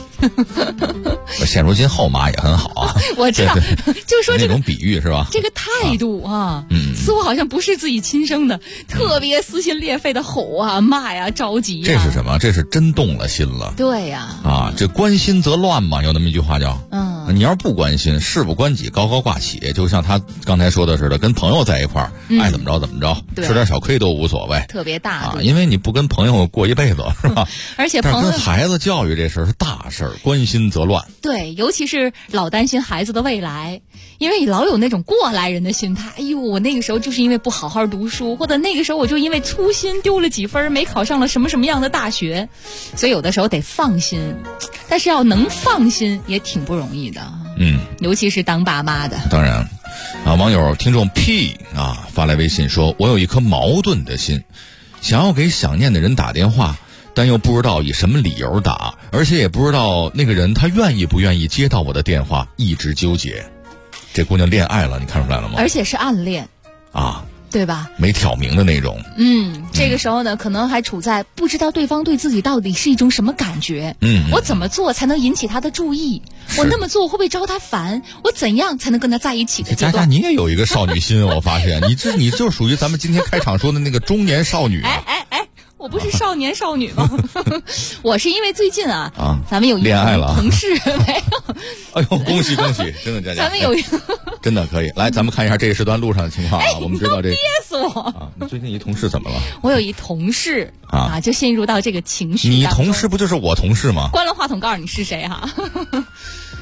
现如今后妈也很好我知道就说那种比喻是吧？ 这个态度似乎好像不是自己亲生的，特别撕心裂肺的吼骂呀着急这是什么？这是真动了心了。 对呀这关心则乱嘛，有那么一句话叫你要是不关心，事不关己高高挂起，就像他刚才说的似的，跟朋友在一块儿爱怎么着怎么着，吃点小亏都无所谓， 特别大因为你不跟朋友过一辈子是吧？ 而且朋友跟孩子教育这事儿是大事儿，关心则乱。 对，尤其是老担心孩子的未来，因为你老有那种过来人的心态，我那个时候就是因为不好好读书，或者那个时候我就因为粗心丢了几分，没考上了什么什么样的大学，所以有的时候得放心，但是要能放心也挺不容易的。尤其是当爸妈的。 当然网友听众 P 发来微信说，我有一颗矛盾的心，想要给想念的人打电话，但又不知道以什么理由打，而且也不知道那个人他愿意不愿意接到我的电话，一直纠结。这姑娘恋爱了，你看出来了吗？ 而且是暗恋对吧？ 没挑明的那种。 这个时候呢，可能还处在不知道对方对自己到底是一种什么感觉。我怎么做才能引起他的注意？我那么做会不会招他烦？我怎样才能跟他在一起的阶段？ 佳佳，你也有一个少女心，我发现你就属于咱们今天开场说的那个中年少女。 我不是少年少女吗？我是因为最近咱们有一恋爱了同事没有。 哎呦，恭喜恭喜！真的，佳佳， 咱们有真的可以来，咱们看一下这一时段路上的情况我们知道这憋死我你最近一同事怎么了？ 我有一同事就陷入到这个情绪。 你同事不就是我同事吗？ 关了话筒告诉你是谁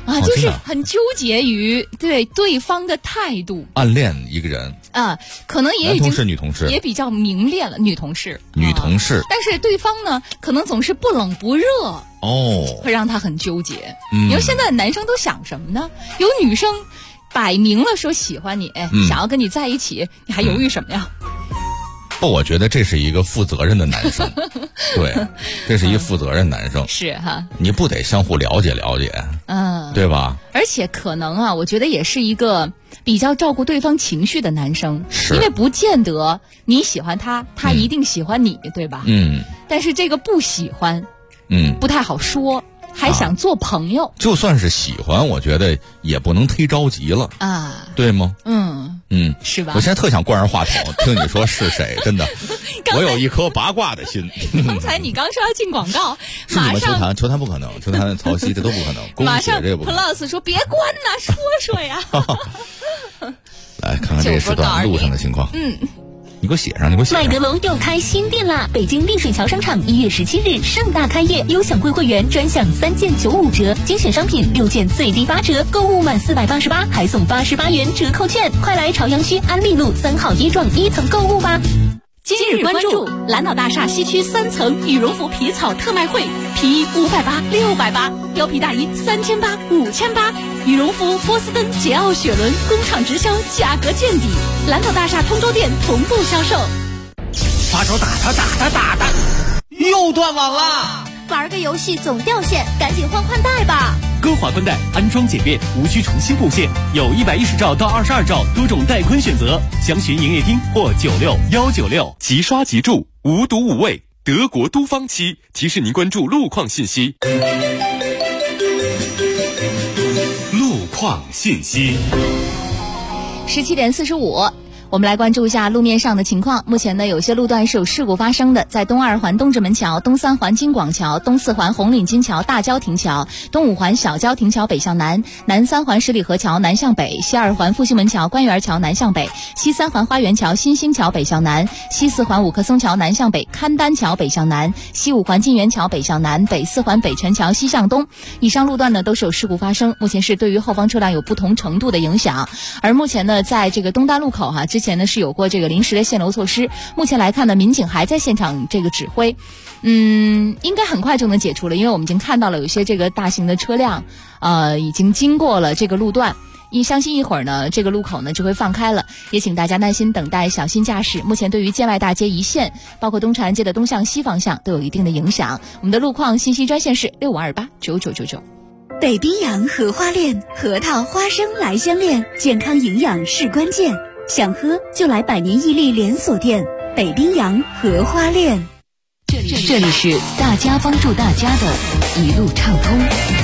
啊，就是很纠结于对方的态度， 暗恋一个人啊，可能也已经男同事、女同事也比较明恋了，女同事，但是对方呢，可能总是不冷不热哦， 会让他很纠结。你说现在男生都想什么呢？有女生摆明了说喜欢你，想要跟你在一起，你还犹豫什么呀？ 不，我觉得这是一个负责任的男生，对，这是一个负责任男生， 是哈， 你不得相互了解了解，对吧？ 而且可能啊，我觉得也是一个比较照顾对方情绪的男生，因为不见得你喜欢他，他一定喜欢你，对吧？但是这个不喜欢，不太好说。还想做朋友， 就算是喜欢，我觉得也不能忒着急了啊， 对吗？ 是吧？ 我现在特想关上话筒，听你说是谁，真的，我有一颗八卦的心。 刚才你刚说要进广告， 是你们球坛不可能，球坛曹曦这都不可能， 马上这个不可能。 Plus 说别关呐，说呀。 来看看这个时段路上的情况。你给我写上， 麦德龙又开新店啦！北京丽水桥商场1月17日盛大开业，优享会员专享3件95折，精选商品6件最低8折，购物满488还送88元折扣券，快来朝阳区安利路3号1幢1层购物吧！ 今日关注蓝岛大厦西区3层羽绒服皮草特卖会，皮衣580、680，貂皮大衣3800、5800，羽绒服波司登、捷奥雪伦工厂直销，价格见底。蓝岛大厦通州店同步销售。 发手打他，又断网了。 玩个游戏总掉线，赶紧换宽带吧。 歌华宽带安装简便，无需重新布线，有110兆到22兆多种带宽选择，详询营业厅或96196。 即刷即住，无毒无味，德国都方漆提示您关注路况信息。路况信息。 17点45。我们来关注一下路面上的情况。目前呢，有些路段是有事故发生的，在东2环东直门桥、东3环京广桥、东4环红领巾桥大交亭桥、东5环小交亭桥北向南、南3环十里河桥南向北、西2环复兴门桥官园桥南向北、西3环花园桥新兴桥北向南、西4环五棵松桥南向北、勘丹桥北向南、西5环晋园桥北向南、北4环北辰桥西向东。以上路段呢都是有事故发生，目前是对于后方车辆有不同程度的影响。而目前呢，在这个东大路口之前呢是有过这个临时的限流措施，目前来看呢，民警还在现场这个指挥，应该很快就能解除了，因为我们已经看到了有些这个大型的车辆，已经经过了这个路段，相信一会儿呢，这个路口呢就会放开了，也请大家耐心等待，小心驾驶。目前对于建外大街一线，包括东长安街的东向西方向都有一定的影响。我们的路况信息专线是65289999。 北冰洋荷花恋，核桃花生来相恋，健康营养是关键。想喝就来百年屹立连锁店北冰洋荷花恋。 这里是大家帮助大家的一路畅通。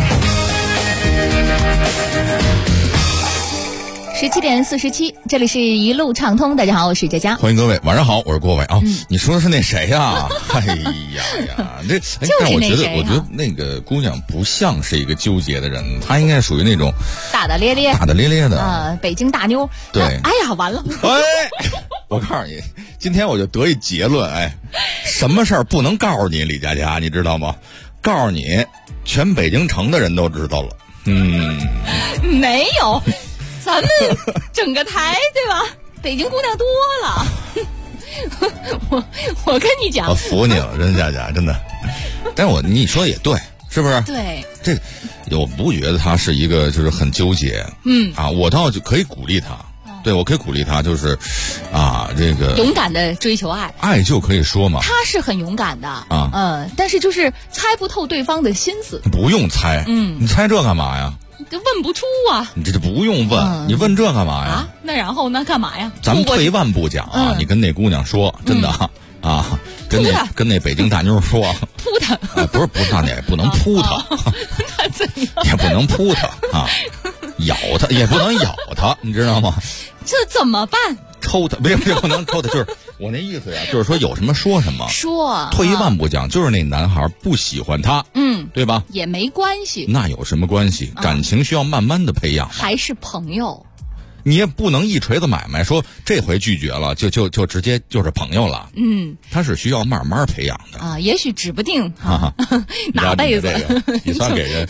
17点47，这里是一路畅通。大家好，我是佳佳， 欢迎各位，晚上好，我是郭伟啊。你说的是那谁呀？哎呀，这但我觉得那个姑娘不像是一个纠结的人，她应该属于那种大大咧咧的北京大妞。 对， 哎呀，完了！ 我告诉你，今天我就得一结论，什么事儿不能告诉你，李佳佳，你知道吗？告诉你，全北京城的人都知道了。 没有。咱们整个台对吧？北京姑娘多了，我跟你讲， 我服你了，真佳佳，真的。但你说也对，是不是？ 对， 这我不觉得他是一个就是很纠结，我倒就可以鼓励他，对我可以鼓励他，就是这个勇敢的追求爱， 爱就可以说嘛。 他是很勇敢的但是就是猜不透对方的心思， 不用猜，你猜这干嘛呀？ 就问不出啊！ 你这不用问，你问这干嘛呀？ 那然后呢？干嘛呀？ 咱们退一万步讲你跟那姑娘说，真的跟那北京大妞说， 扑她不是那也不能扑她， 那怎样？ 也不能扑她咬她也不能咬她，你知道吗？ 这怎么办？ 抽她，不能抽她，就是我那意思呀，就是说有什么说什么。 说退一万步讲，就是那男孩不喜欢她，对吧？ 也没关系。 那有什么关系？感情需要慢慢的培养， 还是朋友。 你也不能一锤子买卖，说这回拒绝了就直接就是朋友了。他是需要慢慢培养的也许指不定哪辈子。 你算给人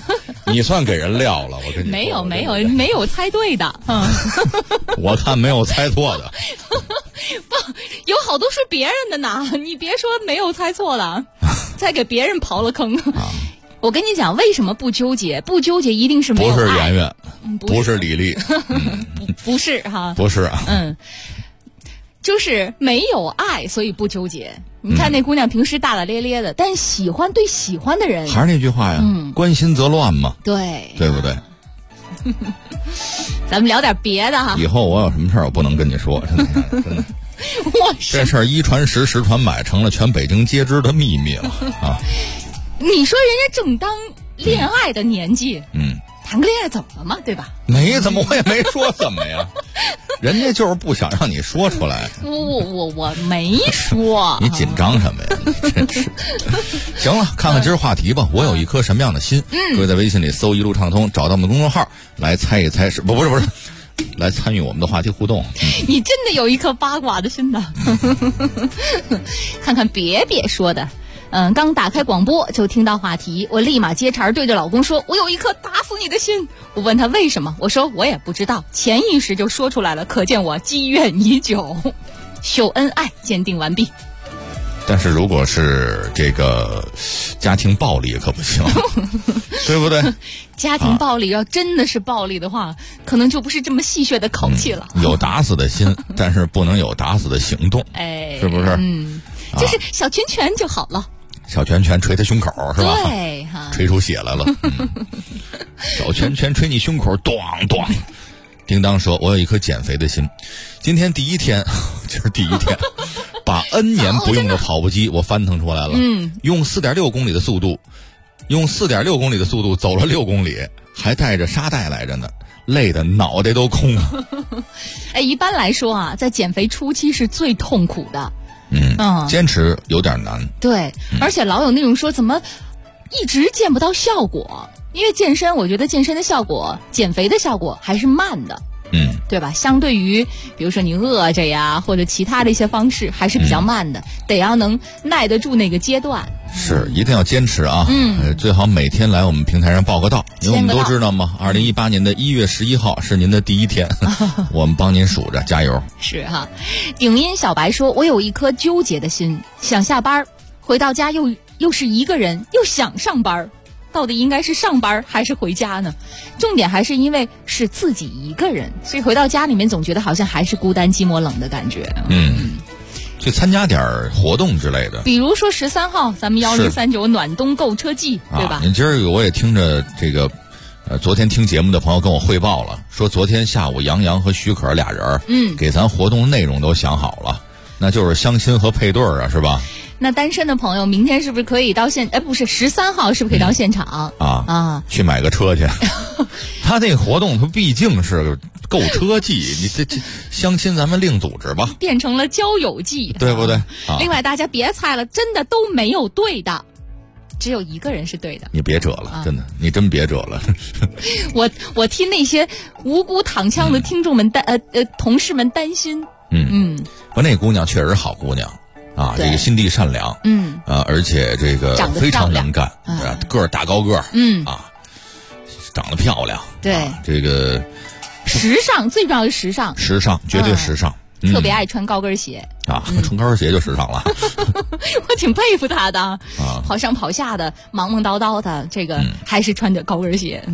你算给人撂了，我跟你说没有猜对的， 我看没有猜错的， 不，有好多是别人的呢，你别说没有猜错了，再给别人刨了坑。我跟你讲，为什么不纠结？不纠结一定是没有爱。 不是圆圆，不是李丽， 不是哈， 不是啊， 就是没有爱，所以不纠结。你看那姑娘平时大大咧咧的，但对喜欢的人， 还是那句话呀，关心则乱嘛，对不对？ 咱们聊点别的哈。 以后我有什么事儿我不能跟你说，真的。这事儿一传十，十传百，成了全北京皆知的秘密了啊！ 你说人家正当恋爱的年纪，谈个恋爱怎么了嘛，对吧？ 没怎么，我也没说怎么呀，人家就是不想让你说出来。 我没说。 你紧张什么呀？你真是。行了，看看今儿话题吧。我有一颗什么样的心？各位在微信里搜“一路畅通”，找到我们的公众号来猜一猜，不是，来参与我们的话题互动。 你真的有一颗八卦的心的。看看别说的。刚打开广播就听到话题，我立马接茬对着老公说：“我有一颗打死你的心。”我问他为什么，我说我也不知道，潜意识就说出来了，可见我积怨已久。秀恩爱鉴定完毕。 但是如果是这个家庭暴力可不行，对不对？ 家庭暴力要真的是暴力的话，可能就不是这么戏谑的口气了。 有打死的心，但是不能有打死的行动，是不是？ 就是小拳拳就好了。 小拳拳捶他胸口是吧？ 对哈， 捶出血来了。小拳拳捶你胸口，咚咚。叮当说：“我有一颗减肥的心，今天第一天，就是第一天，把 N 年不用的跑步机我翻腾出来了。用4.6公里的速度走了6公里，还带着沙袋来着呢，累得脑袋都空了。 一般来说啊，在减肥初期是最痛苦的。 坚持有点难。 对，而且老有那种说怎么一直见不到效果，因为健身，我觉得健身的效果、减肥的效果还是慢的。对吧？相对于比如说你饿着呀，或者其他的一些方式，还是比较慢的，得要能耐得住那个阶段。 是，一定要坚持啊！最好每天来我们平台上报个到，因为我们都知道嘛，2018年的1月11号是您的第一天，我们帮您数着，加油！ 是哈。顶音小白说：“我有一颗纠结的心，想下班，回到家又是一个人，又想上班。”到底应该是上班还是回家呢？重点还是因为是自己一个人，所以回到家里面总觉得好像还是孤单寂寞冷的感觉。 去参加点活动之类的， 比如说13号咱们1039暖冬购车季，对吧？ 你今儿我也听着这个，昨天听节目的朋友跟我汇报了，说昨天下午杨洋和许可俩人，给咱活动内容都想好了，那就是相亲和配对啊，是吧？ 那单身的朋友，明天是不是可以到不是13号，是不是可以到现场去买个车去？他那个活动，他毕竟是购车季，你这相亲咱们另组织吧。 变成了交友季， 对不对？ 另外，大家别猜了，真的都没有对的，只有一个人是对的。 你别扯了，真的，你真别扯了。 我替那些无辜躺枪的听众们同事们担心。 我那姑娘确实好姑娘。这个心地善良，而且这个非常能干，个儿大高个儿，长得漂亮， 对， 这个时尚最重要的时尚， 绝对时尚， 特别爱穿高跟鞋穿高跟鞋就时尚了。 我挺佩服她的，跑上跑下的，忙忙叨叨的，这个还是穿着高跟鞋。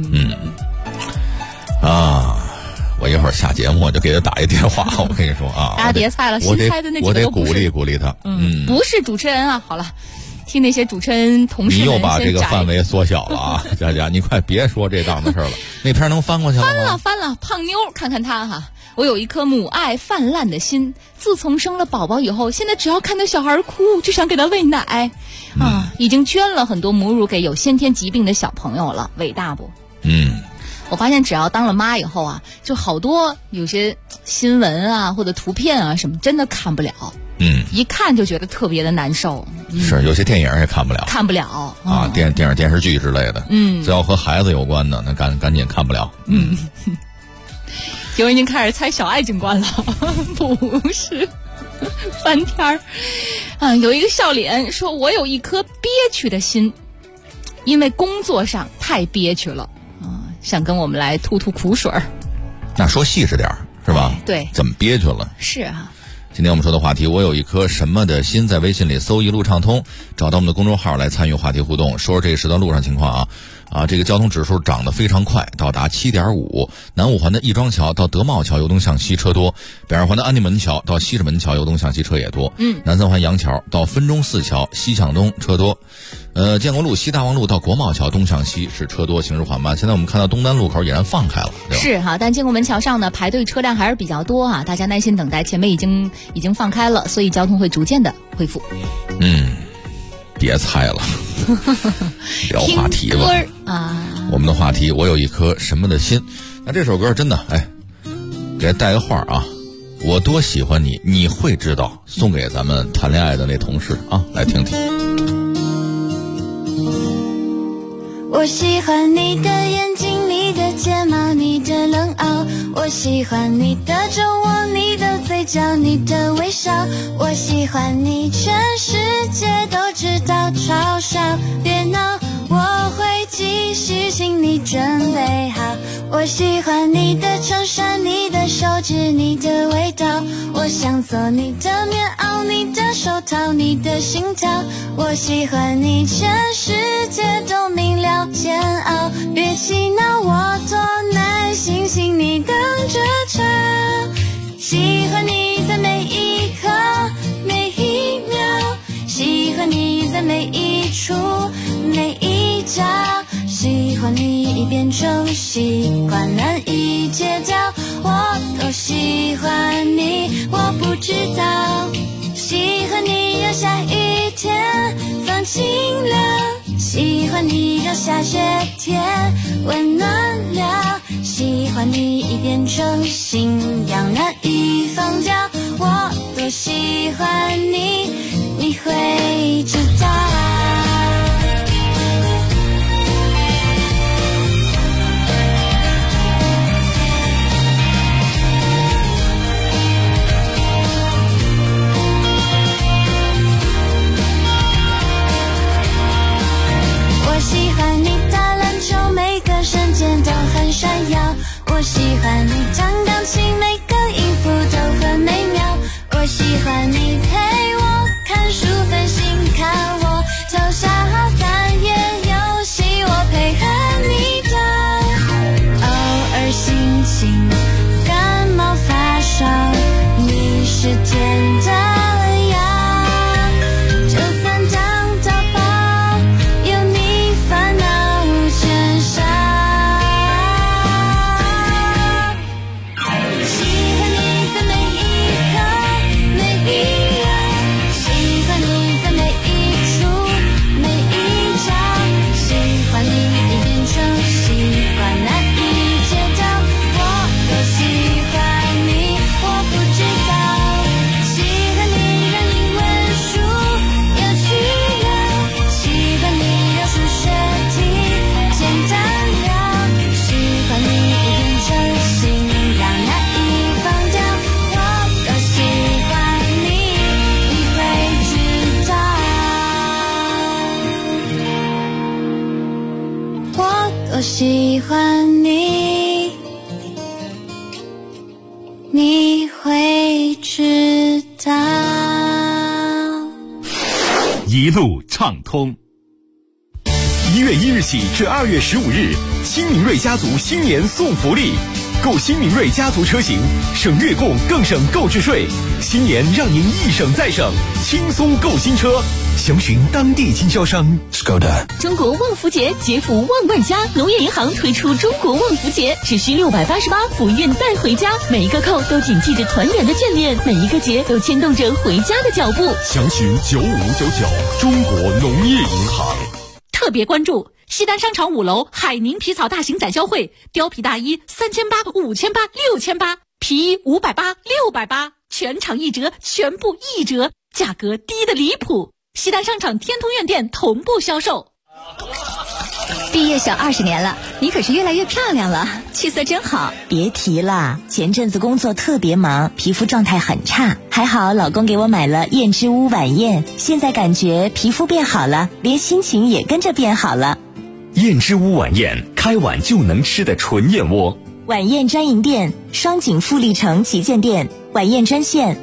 我一会儿下节目我就给他打一电话，我跟你说大家别猜了，新猜的那几个都不是。 我得鼓励他。 不是主持人啊。好了，替那些主持人同事们， 你又把这个范围缩小了啊，佳佳，你快别说这档子事了。那篇能翻过去了吗？ 翻了，胖妞，看看她哈。我有一颗母爱泛滥的心，自从生了宝宝以后，现在只要看到小孩哭，就想给他喂奶已经捐了很多母乳给有先天疾病的小朋友了，伟大不？我发现只要当了妈以后啊，就好多有些新闻啊或者图片啊什么真的看不了，一看就觉得特别的难受。 是有些电影也看不了电影电视剧之类的，只要和孩子有关的，那赶紧看不了。 有人已经开始猜小爱警官了，不是翻篇儿有一个笑脸说：“我有一颗憋屈的心，因为工作上太憋屈了。” 想跟我们来吐吐苦水儿。 那说细致点是吧？ 对， 怎么憋屈了？ 是啊。 今天我们说的话题，我有一颗什么的心，在微信里搜一路畅通，找到我们的公众号来参与话题互动，说说这一时段路上情况啊。这个交通指数涨得非常快，到达 7.5， 南五环的亦庄桥到德茂桥由东向西车多，北二环的安定门桥到西直门桥由东向西车也多，南三环杨桥到分钟寺桥西向东车多，建国路西大望路到国贸桥东向西是车多，行驶缓慢。现在我们看到东单路口已然放开了，对吧？ 是哈，但建国门桥上呢排队车辆还是比较多大家耐心等待，前面已经放开了，所以交通会逐渐的恢复。 别猜了，聊话题吧啊！ 我们的话题，我有一颗什么的心。那这首歌真的，给带个话我多喜欢你，你会知道，送给咱们谈恋爱的那同事来听听。 我喜欢你的眼睛，你的睫毛，你的冷傲，我喜欢你的皱纹，你的嘴角，你的微笑，我喜欢你，全世界都知道，嘲笑别闹，我会继续，请你准备好。我喜欢你的衬衫，你的手指，你的味道，我想做你的棉袄，你的手套，你的心跳，我喜欢你，全世界都明了煎熬，别气恼，我多耐心，请你等着瞧。喜欢你在每一刻每一秒，喜欢你在每一处每一角，喜欢你已变成习惯，难以戒掉，我多喜欢你，我不知道。喜欢你让下雨天放晴了，喜欢你让下雪天温暖了，喜欢你已变成信仰，难以放掉，我多喜欢你，你会知道。我喜欢你打篮球，每个瞬间都很闪耀，我喜欢你弹钢琴，每个音符都很美妙，我喜欢你陪我看书分心，看我偷笑但也游戏，我配合你的，偶尔心情感冒发烧，你是甜的我喜欢你，你会知道。 一路畅通。1月1日起至2月15日，新明锐家族新年送福利，购新明锐家族车型，省月供更省购置税，新年让您一省再省，轻松购新车。详询当地经销商。Skoda。 中国旺福节，节福旺万家。农业银行推出中国旺福节，只需688，福运带回家。每一个扣都谨记着团圆的眷恋，每一个节都牵动着回家的脚步。 详询9599，中国农业银行。 特别关注西单商场5楼海宁皮草大型展销会，貂皮大衣3800、5800、6800，皮衣580、680，全场1折，全部1折，价格低得离谱。西单商场天通苑店同步销售。 毕业小20年了，你可是越来越漂亮了，气色真好。 别提了，前阵子工作特别忙，皮肤状态很差，还好老公给我买了燕之屋晚宴，现在感觉皮肤变好了，连心情也跟着变好了。 燕之屋晚宴，开碗就能吃的纯燕窝。 晚宴专营店：双井富力城旗舰店。晚宴专线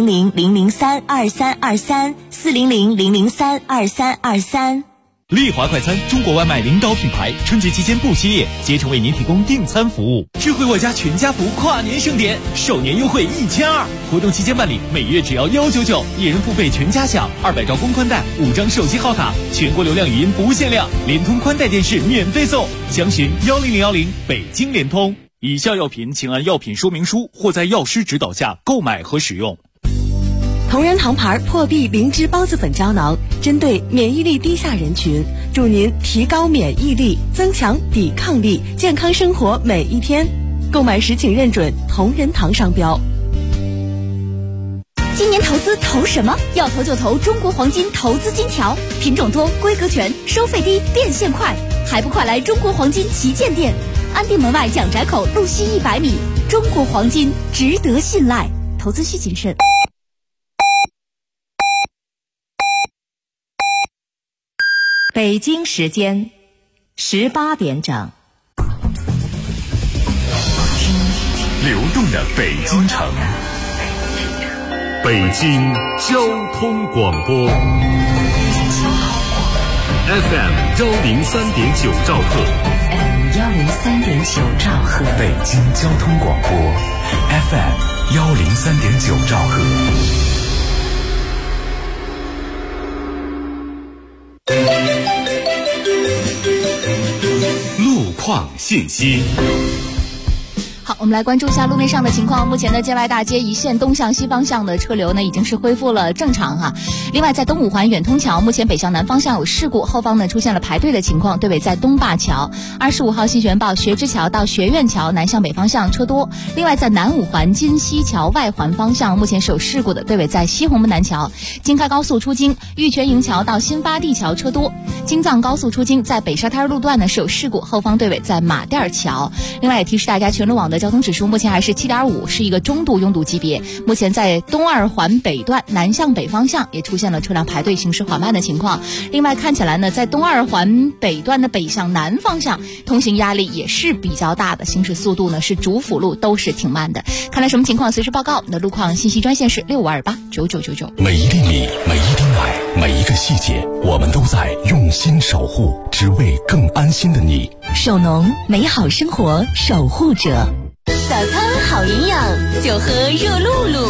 ：400-003-2323，400-003-2323。 丽华快餐，中国外卖领导品牌，春节期间不歇业，竭诚为您提供订餐服务。智慧我家全家福跨年盛典，首年优惠1200，活动期间办理，每月只要199，一人付费全家享，200兆公宽带，5张手机号卡，全国流量语音不限量，联通宽带电视免费送，详询10010，北京联通。以下药品请按药品说明书或在药师指导下购买和使用。 同仁堂牌破壁灵芝孢子粉胶囊，针对免疫力低下人群，助您提高免疫力，增强抵抗力，健康生活每一天。购买时请认准同仁堂商标。 今年投资投什么？要投就投中国黄金投资金条，品种多，规格全，收费低，变现快，还不快来中国黄金旗舰店，安定门外蒋宅口路西100米。中国黄金值得信赖，投资需谨慎。 北京时间18点整。 流动的北京城，北京交通广播 FM 103.9兆赫 FM 103.9兆赫， 北京交通广播 FM 103.9兆赫。路况信息。 好，我们来关注一下路面上的情况。目前的建外大街一线东向西方向的车流呢，已经是恢复了正常哈。另外，在东五环远通桥，目前北向南方向有事故，后方呢出现了排队的情况，队尾在东坝桥。25号新闻报，学之桥到学院桥南向北方向车多。另外，在南五环金西桥外环方向，目前是有事故的，队尾在西红门南桥。京开高速出京玉泉营桥到新发地桥车多。京藏高速出京在北沙滩路段呢是有事故，后方队尾在马甸桥。另外也提示大家，全路网的交通指数目前还是7.5，是一个中度拥堵级别。目前在东二环北段南向北方向也出现了车辆排队行驶缓慢的情况。另外看起来呢，在东二环北段的北向南方向通行压力也是比较大的，行驶速度呢是主辅路都是挺慢的。看来什么情况随时报告。我们的路况信息专线是65289999。 每一厘米，每一丁奶，每一个细节，我们都在用心守护，只为更安心的你。 首农，美好生活守护者。 早餐好营养，就喝热露露。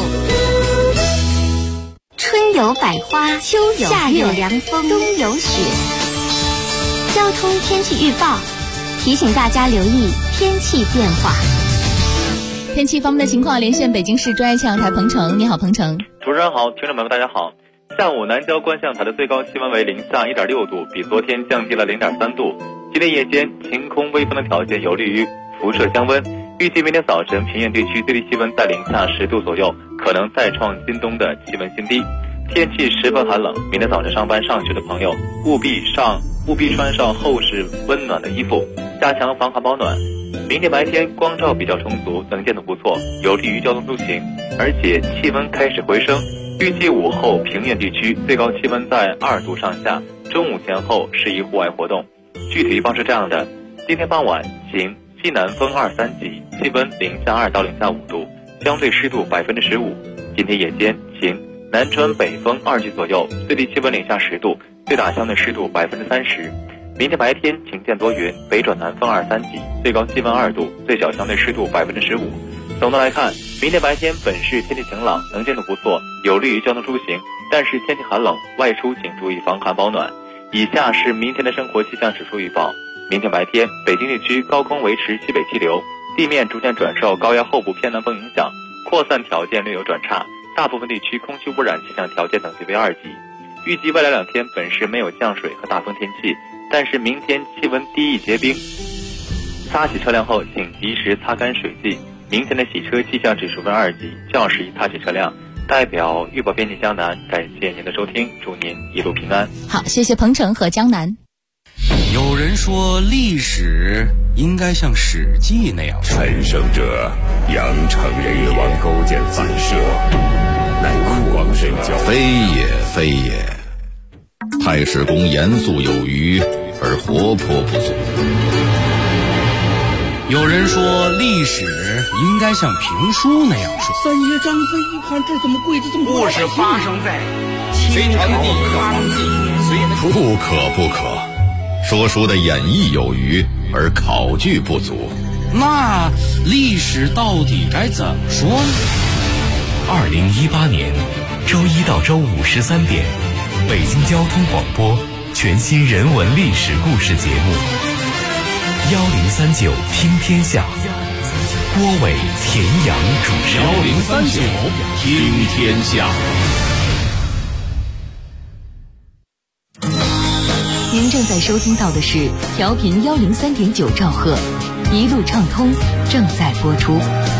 春有百花，秋有夏有凉风，冬有雪。交通天气预报提醒大家留意天气变化。 天气方面的情况，连线北京市专业气象台彭程。你好，彭程。 主持人好，听众朋友们大家好。下午南郊观象台的最高气温为零下1.6度，比昨天降低了0.3度。今天夜间晴空微风的条件有利于辐射降温，预计明天早晨平原地区最低气温在零下10度左右，可能再创今冬的气温新低。天气十分寒冷，明天早晨上班上学的朋友务必穿上厚实温暖的衣服，加强防寒保暖。明天白天光照比较充足，能见度不错，有利于交通出行，而且气温开始回升。预计午后平原地区最高气温在2度上下，中午前后适宜户外活动。具体预报是这样的：今天傍晚晴，西南风2、3级，气温零下2到零下5度，相对湿度15%。今天夜间晴，南转北风2级左右，最低气温零下10度，最大相对湿度30%。明天白天晴间多云，北转南风2、3级，最高气温2度，最小相对湿度15%。总的来看，明天白天本市天气晴朗，能见度不错，有利于交通出行，但是天气寒冷，外出请注意防寒保暖。以下是明天的生活气象指数预报。明天白天，北京地区高空维持西北气流，地面逐渐转受高压后部偏南风影响，扩散条件略有转差，大部分地区空气污染气象条件等级为2级。预计未来2天本市没有降水和大风天气，但是明天气温低易结冰，擦洗车辆后请及时擦干水迹。明天的洗车气象指数为2级，较适宜擦洗车辆。代表预报编辑江南，感谢您的收听，祝您一路平安。 好，谢谢彭程和江南。 有人说历史应该像史记那样， 陈胜者扬长日王勾践反射，乃酷光神教， 非也非也。太史公严肃有余， 而活泼不足。 有人说历史应该像评书那样说。 三爷张飞一看这怎么跪着这么故事发生在隋朝的不可，说书的演绎有余，而考据不足。 那历史到底该怎么说呢 ？2018年周一到周五13点，北京交通广播全新人文历史故事节目1039听天下，郭伟、田阳主持。 1039听天下。 您正在收听到的是调频103.9兆赫，一路畅通正在播出。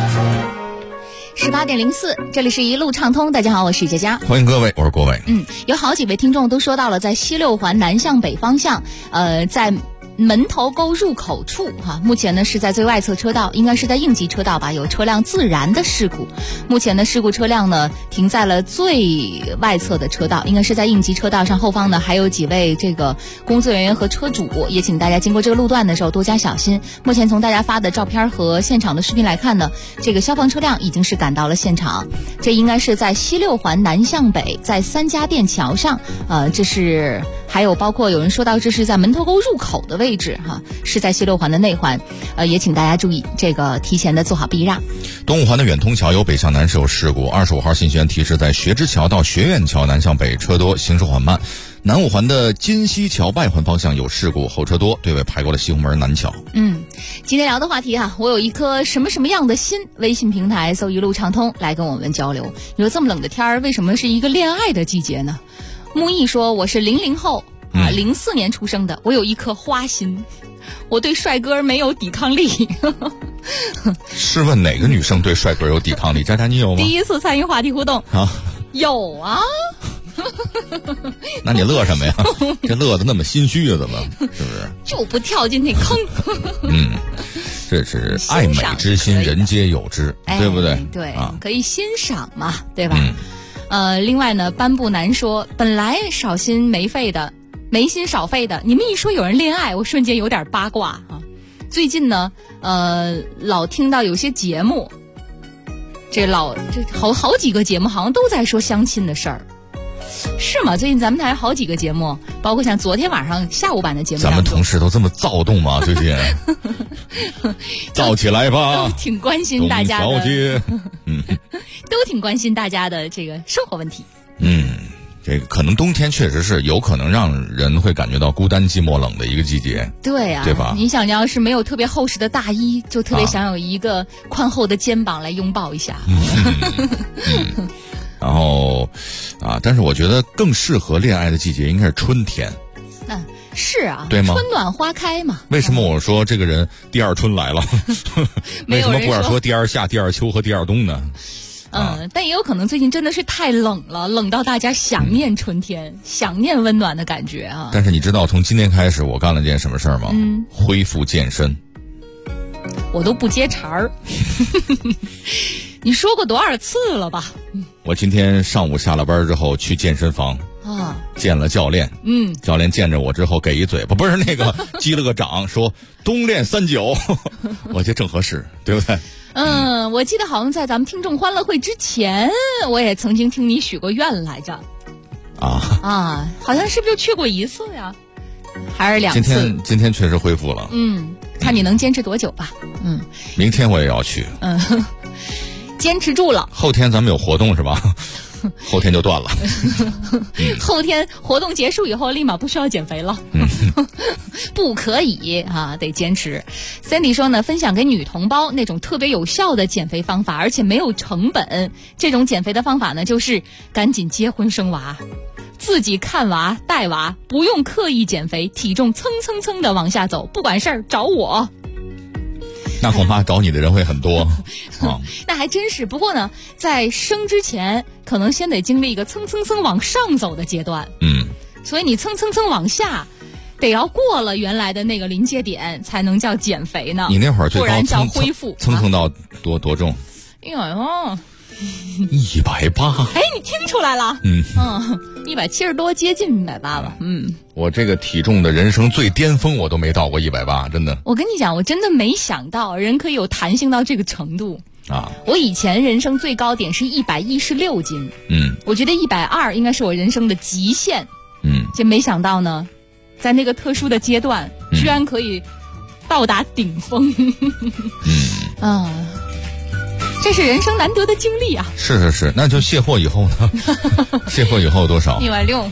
18点04，这里是一路畅通。大家好，我是佳佳， 欢迎各位，我是郭伟。 有好几位听众都说到了，在西六环南向北方向，在门头沟入口处目前呢是在最外侧车道，应该是在应急车道吧，有车辆自燃的事故。目前的事故车辆呢停在了最外侧的车道，应该是在应急车道上，后方呢还有几位这个工作人员和车主，也请大家经过这个路段的时候多加小心。目前从大家发的照片和现场的视频来看呢，这个消防车辆已经是赶到了现场。这应该是在西六环南向北，在三家店桥上，这是还有包括有人说到这是在门头沟入口的位置是在西六环的内环，也请大家注意这个提前的做好避让。 东五环的远通桥由北向南是有事故，25号信息员提示，在学之桥到学院桥南向北车多，行驶缓慢。南五环的金溪桥外环方向有事故，后车多，对外排过了西红门南桥。 今天聊的话题我有一颗什么样的心，微信平台搜一路畅通来跟我们交流。你说这么冷的天儿，为什么是一个恋爱的季节呢？木易说，我是00后04年出生的，我有一颗花心，我对帅哥没有抵抗力。 试问哪个女生对帅哥有抵抗力？佳佳你有吗？ 第一次参与话题互动有啊。 那你乐什么呀？这乐得那么心虚啊，怎么？是不是？ 就不跳进那坑。 这是爱美之心，人皆有之，对不对？ 对，可以欣赏嘛，对吧？另外呢，班布南说，本来少心没肺的，没心少肺的，你们一说有人恋爱，我瞬间有点八卦最近呢，老听到有些节目，这好几个节目好像都在说相亲的事儿。是吗？最近咱们台好几个节目，包括像昨天晚上下午版的节目， 咱们同事都这么躁动吗？最近躁起来吧， 都挺关心大家的， 都挺关心大家的这个生活问题。 这个可能冬天确实是有可能让人会感觉到孤单寂寞冷的一个季节。 对啊， 对吧？ 你想要是没有特别厚实的大衣，就特别想有一个宽厚的肩膀来拥抱一下。 然后但是我觉得更适合恋爱的季节应该是春天。 是啊， 对吗？ 春暖花开嘛。 为什么我说这个人第二春来了？为什么不说第二夏、第二秋和第二冬呢？ 但也有可能最近真的是太冷了，冷到大家想念春天，想念温暖的感觉但是你知道从今天开始我干了件什么事儿吗？恢复健身。 我都不接茬儿。你说过多少次了吧？ 我今天上午下了班之后去健身房见了教练。教练见着我之后给一嘴巴，不是那个击了个掌，说冬练39。我觉得正合适，对不对？ 我记得好像在咱们听众欢乐会之前，我也曾经听你许过愿来着。好像是不是就去过一次呀？还是2次？ 今天确实恢复了。 看你能坚持多久吧。 明天我也要去。 坚持住了。 后天咱们有活动是吧？后天就断了。 后天活动结束以后立马不需要减肥了。不可以得坚持。Sandy 说呢，分享给女同胞那种特别有效的减肥方法，而且没有成本。这种减肥的方法呢，就是赶紧结婚生娃，自己看娃带娃，不用刻意减肥，体重蹭蹭蹭的往下走，不管事儿找我。 那恐怕找你的人会很多。 那还真是。不过呢，在生之前可能先得经历一个蹭蹭蹭往上走的阶段。所以你蹭蹭蹭往下得要过了原来的那个临界点才能叫减肥呢。 你那会儿最高不然叫恢复。 蹭到多重？ 180。 哎，你听出来了？170多，接近180吧。 我这个体重的人生最巅峰，我都没到过180，真的。 我跟你讲，我真的没想到人可以有弹性到这个程度啊！ 我以前人生最高点是116斤，我觉得120应该是我人生的极限，就没想到呢，在那个特殊的阶段，居然可以到达顶峰，这是人生难得的经历啊！ 是，那就卸货以后呢？卸货以后多少 ？160。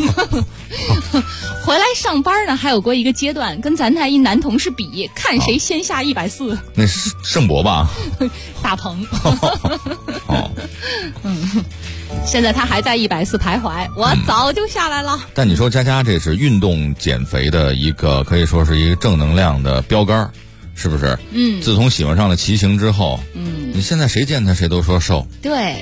回来上班呢，还有过一个阶段，跟咱台一男同事比，看谁先下140。 那是盛博吧？ 大鹏。现在他还在140徘徊，我早就下来了。 但你说佳佳这是运动减肥的一个，可以说是一个正能量的标杆，是不是？自从喜欢上了骑行之后，你现在谁见他谁都说瘦。 对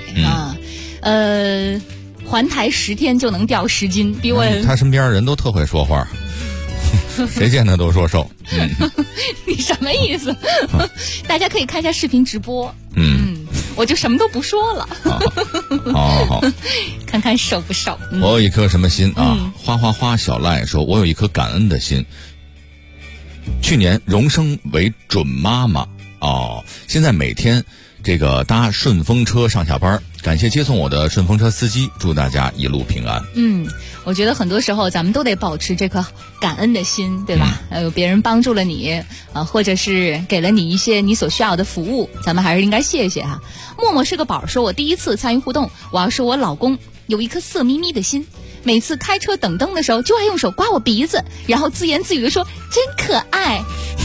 环台10天就能掉10斤，比我他身边人都特会说话，谁见他都说瘦。 你什么意思？大家可以看一下视频直播。我就什么都不说了。 好， 看看瘦不瘦。 我有一颗什么心啊？花小赖说，我有一颗感恩的心。去年荣升为准妈妈现在每天这个搭顺风车上下班，感谢接送我的顺风车司机，祝大家一路平安。 我觉得很多时候咱们都得保持这颗感恩的心，对吧？有别人帮助了你或者是给了你一些你所需要的服务，咱们还是应该谢谢哈。默默是个宝说，我第一次参与互动，我要说我老公有一颗色眯眯的心，每次开车等灯的时候就爱用手刮我鼻子，然后自言自语的说真可爱。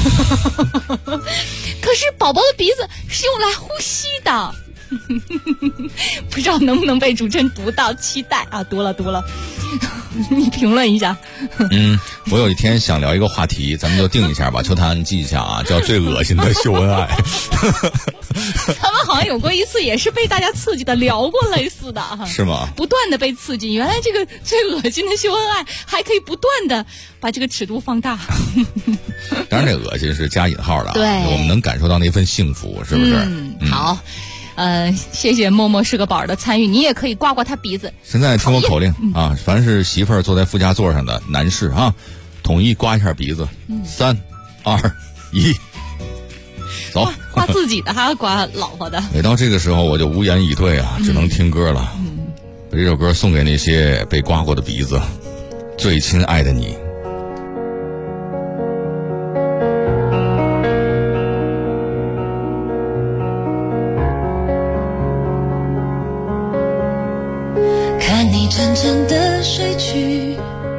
可是宝宝的鼻子是用来呼吸的。不知道能不能被主持人读到，期待啊！读了，你评论一下。 我有一天想聊一个话题，咱们就定一下吧。秋谈记一下啊，叫最恶心的秀恩爱。 他们好像有过一次也是被大家刺激的聊过类似的， 是吗？ 不断的被刺激，原来这个最恶心的秀恩爱还可以不断的把这个尺度放大。 当然这恶心是加引号的， 对， 我们能感受到那份幸福，是不是？ 好。谢谢默默是个宝的参与，你也可以刮刮他鼻子。 现在听我口令啊，凡是媳妇儿坐在副驾座上的男士啊，统一刮一下鼻子。3、2、1，走。 刮自己的还要刮老婆的。 每到这个时候我就无言以对啊，只能听歌了。把这首歌送给那些被刮过的鼻子，最亲爱的你。 沉沉的睡去，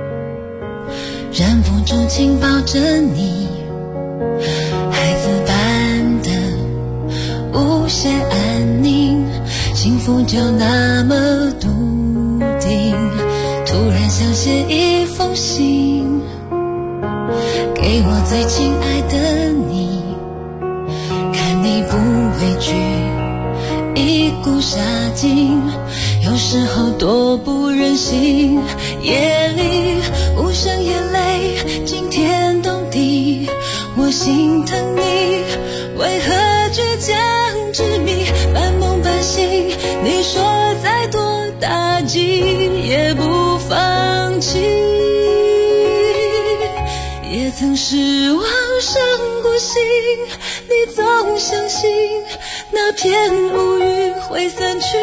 忍不住紧抱着你，孩子般的无限安宁，幸福就那么笃定。突然想写一封信给我最亲爱的你，看你不畏惧一股杀劲，有时候多不忍心，夜里无声眼泪惊天动地，我心疼你为何倔强执迷，半梦半醒，你说再多打击也不放弃，也曾失望伤过心，你总相信那片乌云会散去，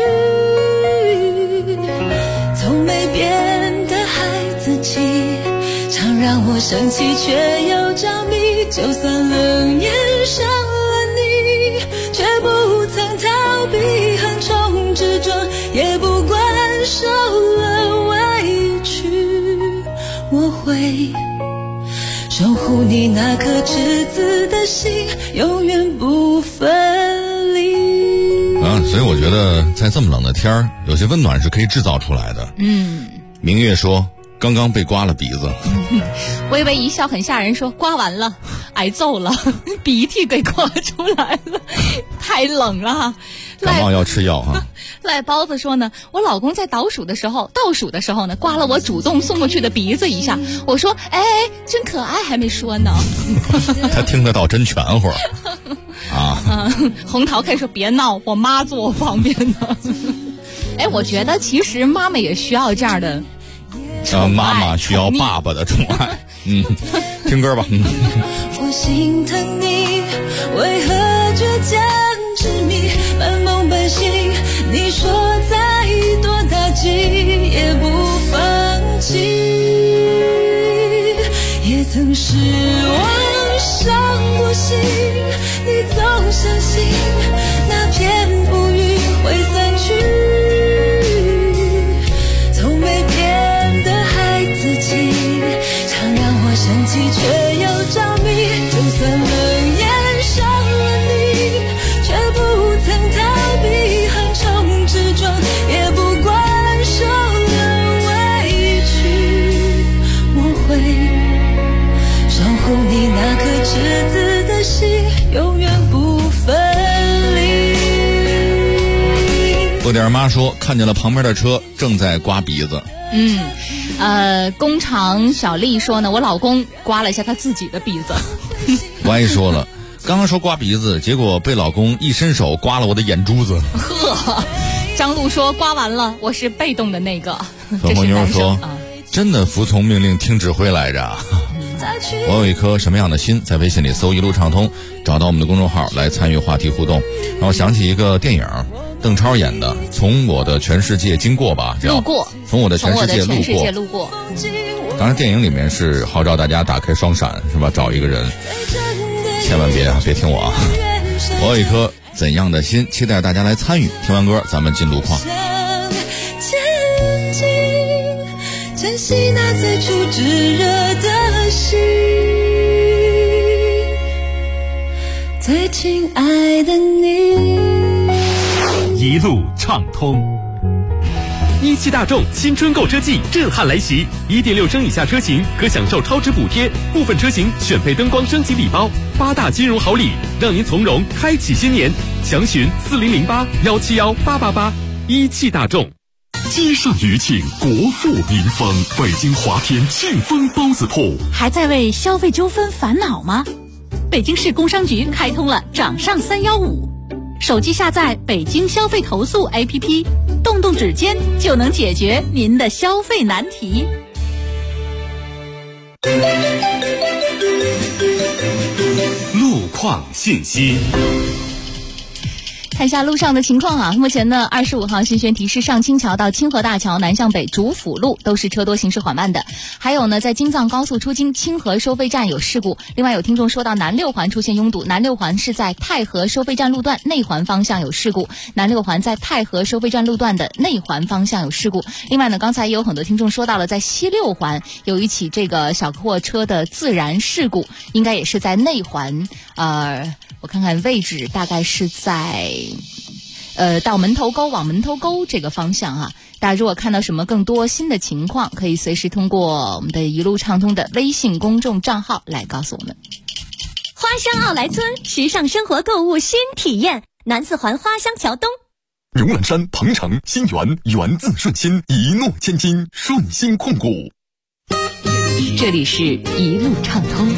从没变的孩子气，常让我生气却又着迷，就算冷眼伤了你，却不曾逃避横冲直撞，也不管受了委屈，我会守护你那颗赤子的心，永远不分离。 所以我觉得在这么冷的天儿，有些温暖是可以制造出来的。明月说刚刚被刮了鼻子。 微微一笑很吓人说刮完了挨揍了，鼻涕给刮出来了，太冷了。 感冒要吃药哈。 赖包子说呢，我老公在倒数的时候呢，刮了我主动送过去的鼻子一下。我说，哎，真可爱，还没说呢。 他听得到真全乎啊。 红桃 K 说别闹，我妈坐我旁边呢。哎，我觉得其实妈妈也需要这样的宠爱， 妈妈需要爸爸的宠爱。听歌吧。 我心疼你，为何倔强执迷，半梦半醒。你说再多打击也不放弃，也曾失望伤过心，你总相信那片乌云会散去，从没变得孩子气，常让我生气却又着迷，就算冷眼伤了你，却不曾逃避横冲直撞，也不管受了委屈，我会守护你那颗赤子的心，永远不分离。 我点妈说看见了旁边的车正在刮鼻子。 工厂小丽说呢，我老公刮了一下他自己的鼻子。 我还说了，刚刚说刮鼻子，结果被老公一伸手刮了我的眼珠子。 呵，张璐说刮完了，我是被动的那个。 何红妞说，真的服从命令听指挥来着。我有一颗什么样的心，在微信里搜一路畅通，找到我们的公众号来参与话题互动。然后想起一个电影，邓超演的《从我的全世界经过》吧， 路过， 从我的全世界路过。 当然电影里面是号召大家打开双闪，是吧？找一个人，千万别听我啊！我有一颗怎样的心，期待大家来参与。听完歌咱们进路况。 珍惜那最初炙热的心，最亲爱的你。 一路畅通。17大众新春购车季震撼来袭，1.6升以下车型可享受超值补贴，部分车型选配灯光升级礼包，8大金融好礼，让您从容开启新年。详询4008-171-888。17大众。 街上余庆，国富民丰，北京华天庆丰包子铺。 还在为消费纠纷烦恼吗？北京市工商局开通了掌上315，手机下载北京消费投诉 APP， 动动指尖就能解决您的消费难题。 路况信息。 看一下路上的情况啊，目前呢25号新轩提示上清桥到清河大桥南向北主辅路都是车多行驶缓慢的。还有呢，在京藏高速出京清河收费站有事故。另外有听众说到南六环出现拥堵，南六环是在太和收费站路段内环方向有事故，南六环在太和收费站路段的内环方向有事故。另外呢，刚才也有很多听众说到了在西六环有一起这个小货车的自燃事故，应该也是在内环，我看看位置大概是在到门头沟往门头沟这个方向啊。大家如果看到什么更多新的情况，可以随时通过我们的一路畅通的微信公众账号来告诉我们。 花乡奥莱村时尚生活购物新体验，南四环花乡桥东。 荣览山、鹏城、新源，源自顺心，一诺千金，顺心控股。 这里是一路畅通。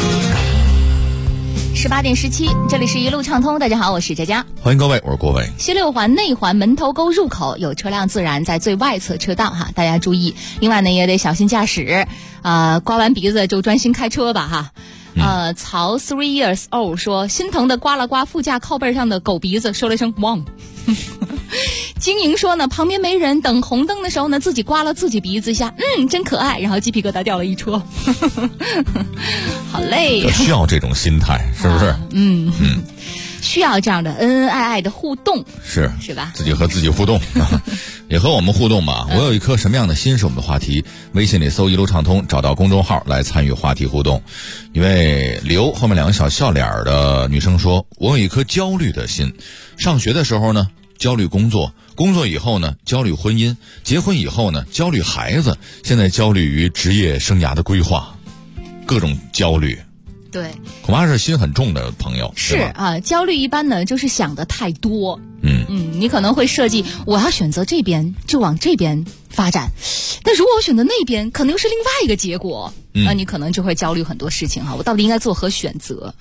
18点17，这里是一路畅通。大家好，我是佳佳， 欢迎各位，我是郭伟。 西六环内环门头沟入口有车辆自燃在最外侧车道哈，大家注意。另外呢，也得小心驾驶，刮完鼻子就专心开车吧哈。曹 3 years old 说心疼的刮了刮副驾靠背上的狗鼻子，说了一声汪。金莹说呢，旁边没人，等红灯的时候呢，自己刮了自己鼻子一下，真可爱，然后鸡皮疙瘩掉了一车。好累， 需要这种心态，是不是？ 需要这样的恩恩爱爱的互动，是吧？ 自己和自己互动，也和我们互动吧。我有一颗什么样的心是我们的话题，微信里搜一路畅通，找到公众号来参与话题互动。一位刘后面两个小笑脸的女生说，我有一颗焦虑的心，上学的时候呢焦虑工作，工作以后呢焦虑婚姻，结婚以后呢焦虑孩子，现在焦虑于职业生涯的规划，各种焦虑。 对， 恐怕是心很重的朋友。 是啊，焦虑一般呢就是想的太多， 你可能会设计我要选择这边就往这边发展，但如果我选择那边可能又是另外一个结果，那你可能就会焦虑很多事情哈，我到底应该做何选择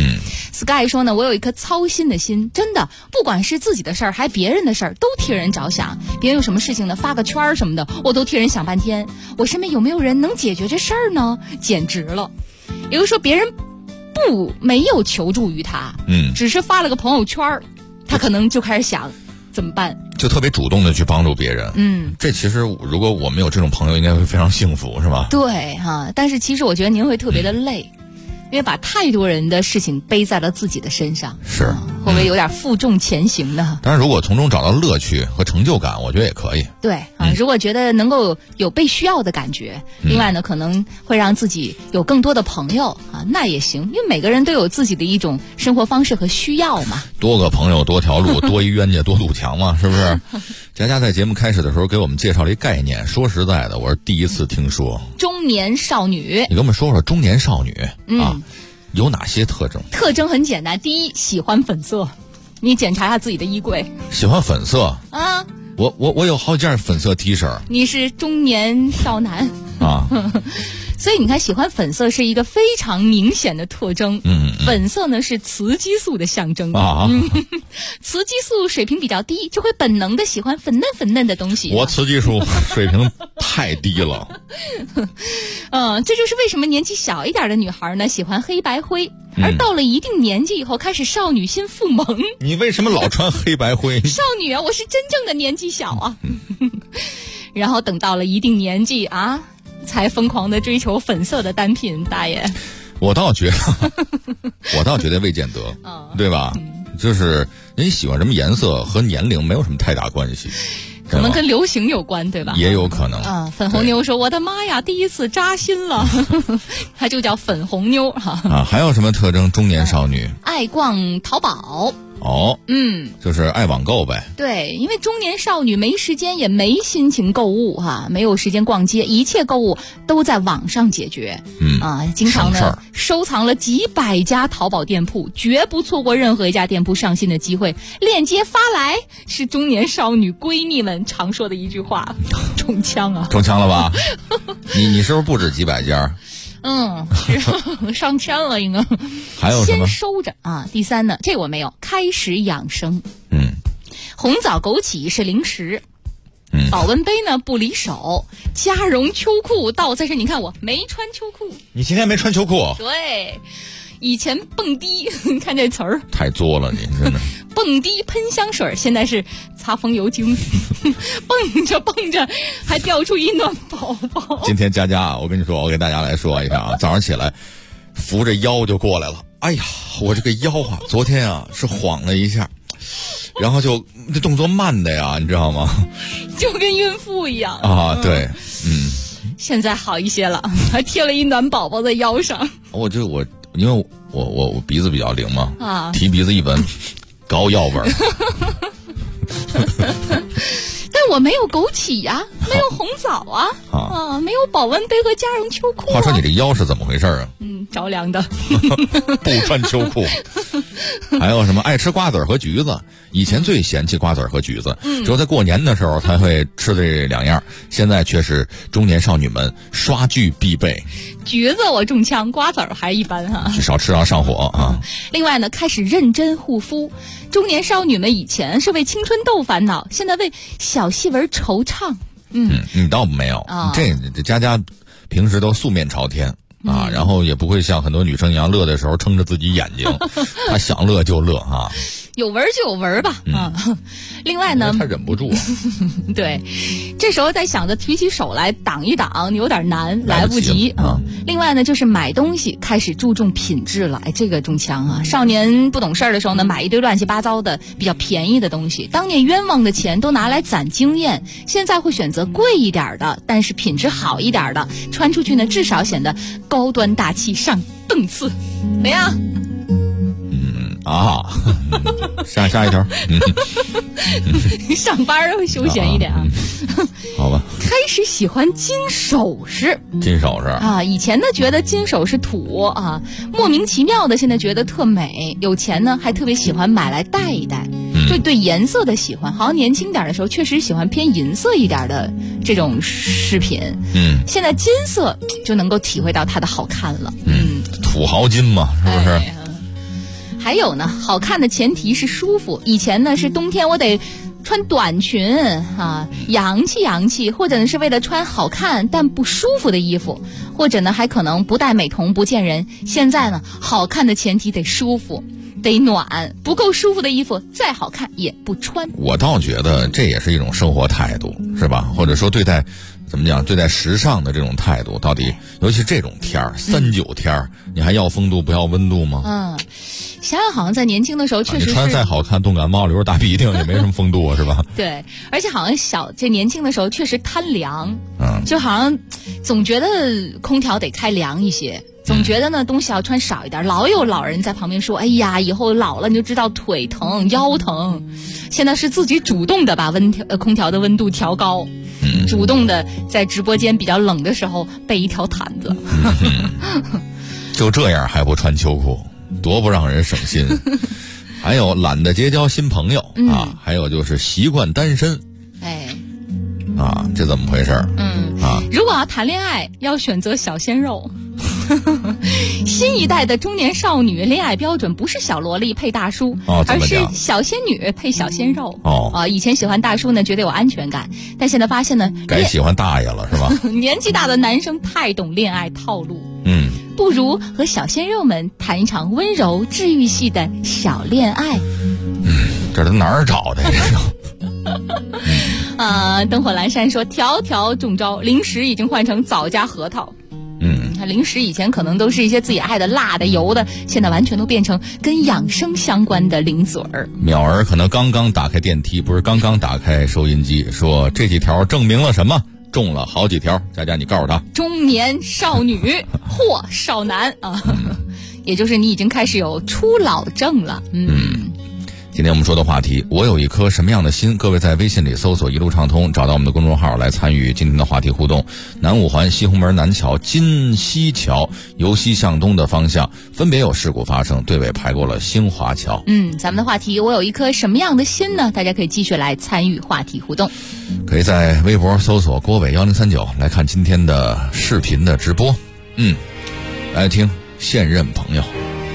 ？Sky 说呢，我有一颗操心的心，真的，不管是自己的事儿还别人的事儿，都替人着想。别人有什么事情呢，发个圈什么的，我都替人想半天。我身边有没有人能解决这事儿呢？简直了！也就是说，别人没有求助于他，只是发了个朋友圈，他可能就开始想怎么办， 就特别主动的去帮助别人。这其实如果我们有这种朋友，应该会非常幸福，是吧？ 对哈，但是其实我觉得您会特别的累。因为把太多人的事情背在了自己的身上， 是会不会有点负重前行呢？ 当然，如果从中找到乐趣和成就感，我觉得也可以。 对如果觉得能够有被需要的感觉，另外呢，可能会让自己有更多的朋友那也行，因为每个人都有自己的一种生活方式和需要嘛。 多个朋友多条路，多一冤家多堵墙嘛，是不是？佳佳在节目开始的时候给我们介绍了一概念，说实在的，我是第一次听说中年少女。 你跟我们说说中年少女有哪些特征？ 特征很简单，第一，喜欢粉色。你检查一下自己的衣柜。 喜欢粉色啊？ 我有好几件粉色 T 恤。 你是中年少男啊？ 所以你看，喜欢粉色是一个非常明显的特征。粉色呢是雌激素的象征雌激素水平比较低，就会本能的喜欢粉嫩的东西。 我雌激素水平太低了。 这就是为什么年纪小一点的女孩呢喜欢黑白灰，而到了一定年纪以后开始少女心复萌。 你为什么老穿黑白灰？ 少女啊，我是真正的年纪小啊。然后等到了一定年纪才疯狂的追求粉色的单品，大爷。 我倒觉得未见得，对吧？就是人喜欢什么颜色和年龄没有什么太大关系， 可能跟流行有关，对吧？ 也有可能粉红妞说：“我的妈呀，第一次扎心了。”它就叫粉红妞还有什么特征？中年少女爱逛淘宝。 就是爱网购呗。 对，因为中年少女没时间也没心情购物没有时间逛街，一切购物都在网上解决。经常呢收藏了几百家淘宝店铺，绝不错过任何一家店铺上新的机会。链接发来，是中年少女闺蜜们常说的一句话。中枪了吧？你是不是不止几百家？ 上千了应该。 还有什么？ 先收着第三呢，这我没有。开始养生。红枣枸杞是零食。保温杯呢不离手。加绒秋裤倒在这，你看我没穿秋裤。 你今天没穿秋裤？ 对，以前蹦迪，看这词儿太作了，你真的。 蹦迪喷香水，现在是擦风油精。蹦着还掉出一暖宝宝。 今天佳佳我跟你说，我给大家来说一下早上起来扶着腰就过来了。哎呀，我这个腰昨天是晃了一下，然后就这动作慢的呀，你知道吗？ 就跟孕妇一样对。 现在好一些了，还贴了一暖宝宝在腰上。 因为我鼻子比较灵嘛提鼻子一闻膏药味儿。 但我没有枸杞没有红枣没有保温杯和加绒秋裤。 话说你这腰是怎么回事啊？ 着凉的。 不穿秋裤。还有什么爱吃瓜子和橘子？以前最嫌弃瓜子和橘子，只有在过年的时候才会吃这两样，现在却是中年少女们刷剧必备。 橘子我中枪，瓜子还一般少吃上火另外呢，开始认真护肤。中年少女们以前是为青春痘烦恼，现在为小细纹惆怅。 你倒没有这佳佳平时都素面朝天然后也不会像很多女生一样乐的时候撑着自己眼睛。她想乐就乐有纹就有纹吧另外呢， 她忍不住对，这时候在想着举起手来挡一挡有点难，来不及另外呢，就是买东西开始注重品质了。这个中枪少年不懂事儿的时候呢，买一堆乱七八糟的比较便宜的东西，当年冤枉的钱都拿来攒经验，现在会选择贵一点的但是品质好一点的，穿出去呢至少显得高端大气上档次。怎么样？ 下一条。 上班会休闲一点好吧。 开始喜欢金首饰。以前呢觉得金首饰土莫名其妙的，现在觉得特美，有钱呢还特别喜欢买来戴一戴。 就对颜色的喜欢，好像年轻点的时候确实喜欢偏银色一点的这种饰品。现在金色就能够体会到它的好看了。 土豪金嘛，是不是？ 还有呢，好看的前提是舒服。以前呢是冬天我得穿短裙啊，洋气洋气，或者呢是为了穿好看但不舒服的衣服，或者呢还可能不戴美瞳不见人。现在呢，好看的前提得舒服，得暖，不够舒服的衣服再好看也不穿。 我倒觉得这也是一种生活态度，是吧？或者说对待怎么讲，对待时尚的这种态度，到底尤其这种天儿，39天儿，你还要风度不要温度吗？ 想想好像在年轻的时候确实是， 你穿再好看，冻感冒流着大鼻涕也没什么风度啊，是吧？ 对，而且好像这年轻的时候确实贪凉，就好像总觉得空调得开凉一些，总觉得呢东西要穿少一点。老有老人在旁边说：“哎呀，以后老了你就知道腿疼、腰疼。”现在是自己主动的把空调的温度调高，主动的在直播间比较冷的时候备一条毯子。 就这样还不穿秋裤？多不让人省心。还有懒得结交新朋友啊，还有就是习惯单身。这怎么回事？ 如果要谈恋爱，要选择小鲜肉。新一代的中年少女恋爱标准不是小萝莉配大叔，而是小仙女配小鲜肉。以前喜欢大叔呢，觉得有安全感，但现在发现呢， 该喜欢大爷了，是吧？ 年纪大的男生太懂恋爱套路。不如和小鲜肉们谈一场温柔治愈系的小恋爱。 这都哪儿找的灯火阑珊说条条中招，零食已经换成枣加核桃。零食以前可能都是一些自己爱的辣的油的，现在完全都变成跟养生相关的零嘴儿。 淼儿可能刚刚打开电梯，不是刚刚打开收音机，说这几条证明了什么？中了好几条，佳佳你告诉他， 中年少女或少男啊，也就是你已经开始有初老症了。 今天我们说的话题，我有一颗什么样的心？各位在微信里搜索一路畅通，找到我们的公众号来参与今天的话题互动。南五环、西红门南桥、金西桥由西向东的方向分别有事故发生，队尾排过了兴华桥。 咱们的话题，我有一颗什么样的心呢？大家可以继续来参与话题互动， 可以在微博搜索郭伟1039来看今天的视频的直播。来听现任朋友。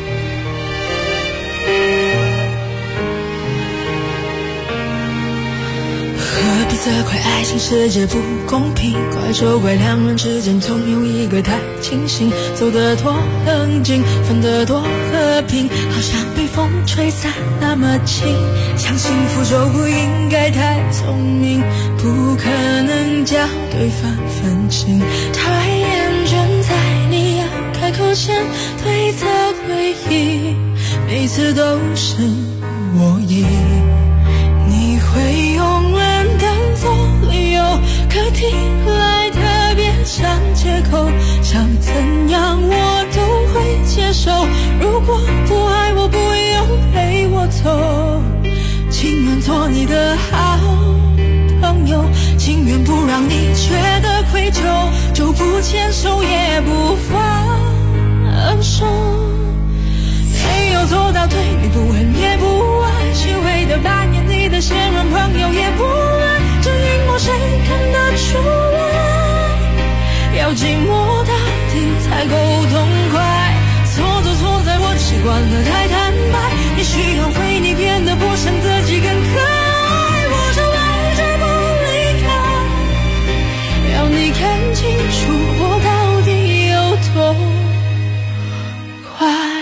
何必责怪爱情世界不公平，怪就怪两人之间总有一个太清醒，走得多冷静，分得多和平，好像被风吹散那么轻。想幸福就不应该太聪明，不可能叫对方分清，太厌倦在你要开口前对责回忆，每次都是我赢。你会用冷淡做理由，可听来特别像借口，想怎样我都会接受，如果不爱我不用陪我走，情愿做你的好朋友，情愿不让你觉得愧疚，就不牵手也不放手，没有做到对你不恨也不爱，虚伪的扮演你的现任朋友也不爱，这荧幕谁看得出来，要寂寞到底才够痛快，错就错在我习惯了太坦白，也需要为你变得不像自己更可爱，我就赖着不离开，要你看清楚我到底有多快。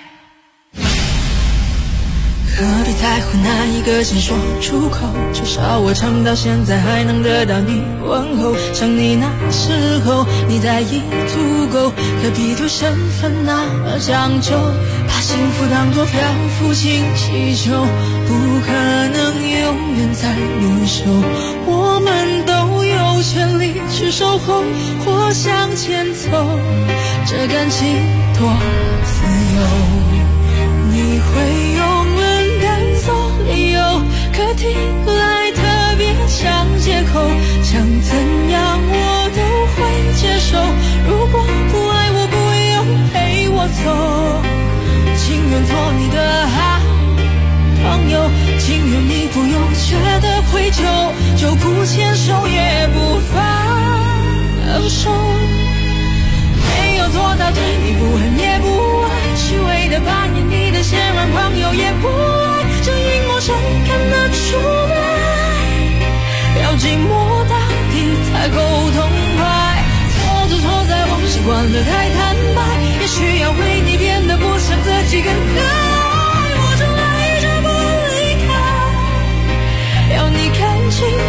何必在乎哪一个先说出口，至少我撑到现在还能得到你问候，想你那时候你在意足够，何必对身份那么讲究，把幸福当作漂浮氢气球，不可能永远在你手，我们都有权利去守候或向前走，这感情多自由，你会用做理由，可听来特别像借口，想怎样我都会接受，如果不爱我不用陪我走，情愿做你的好朋友，情愿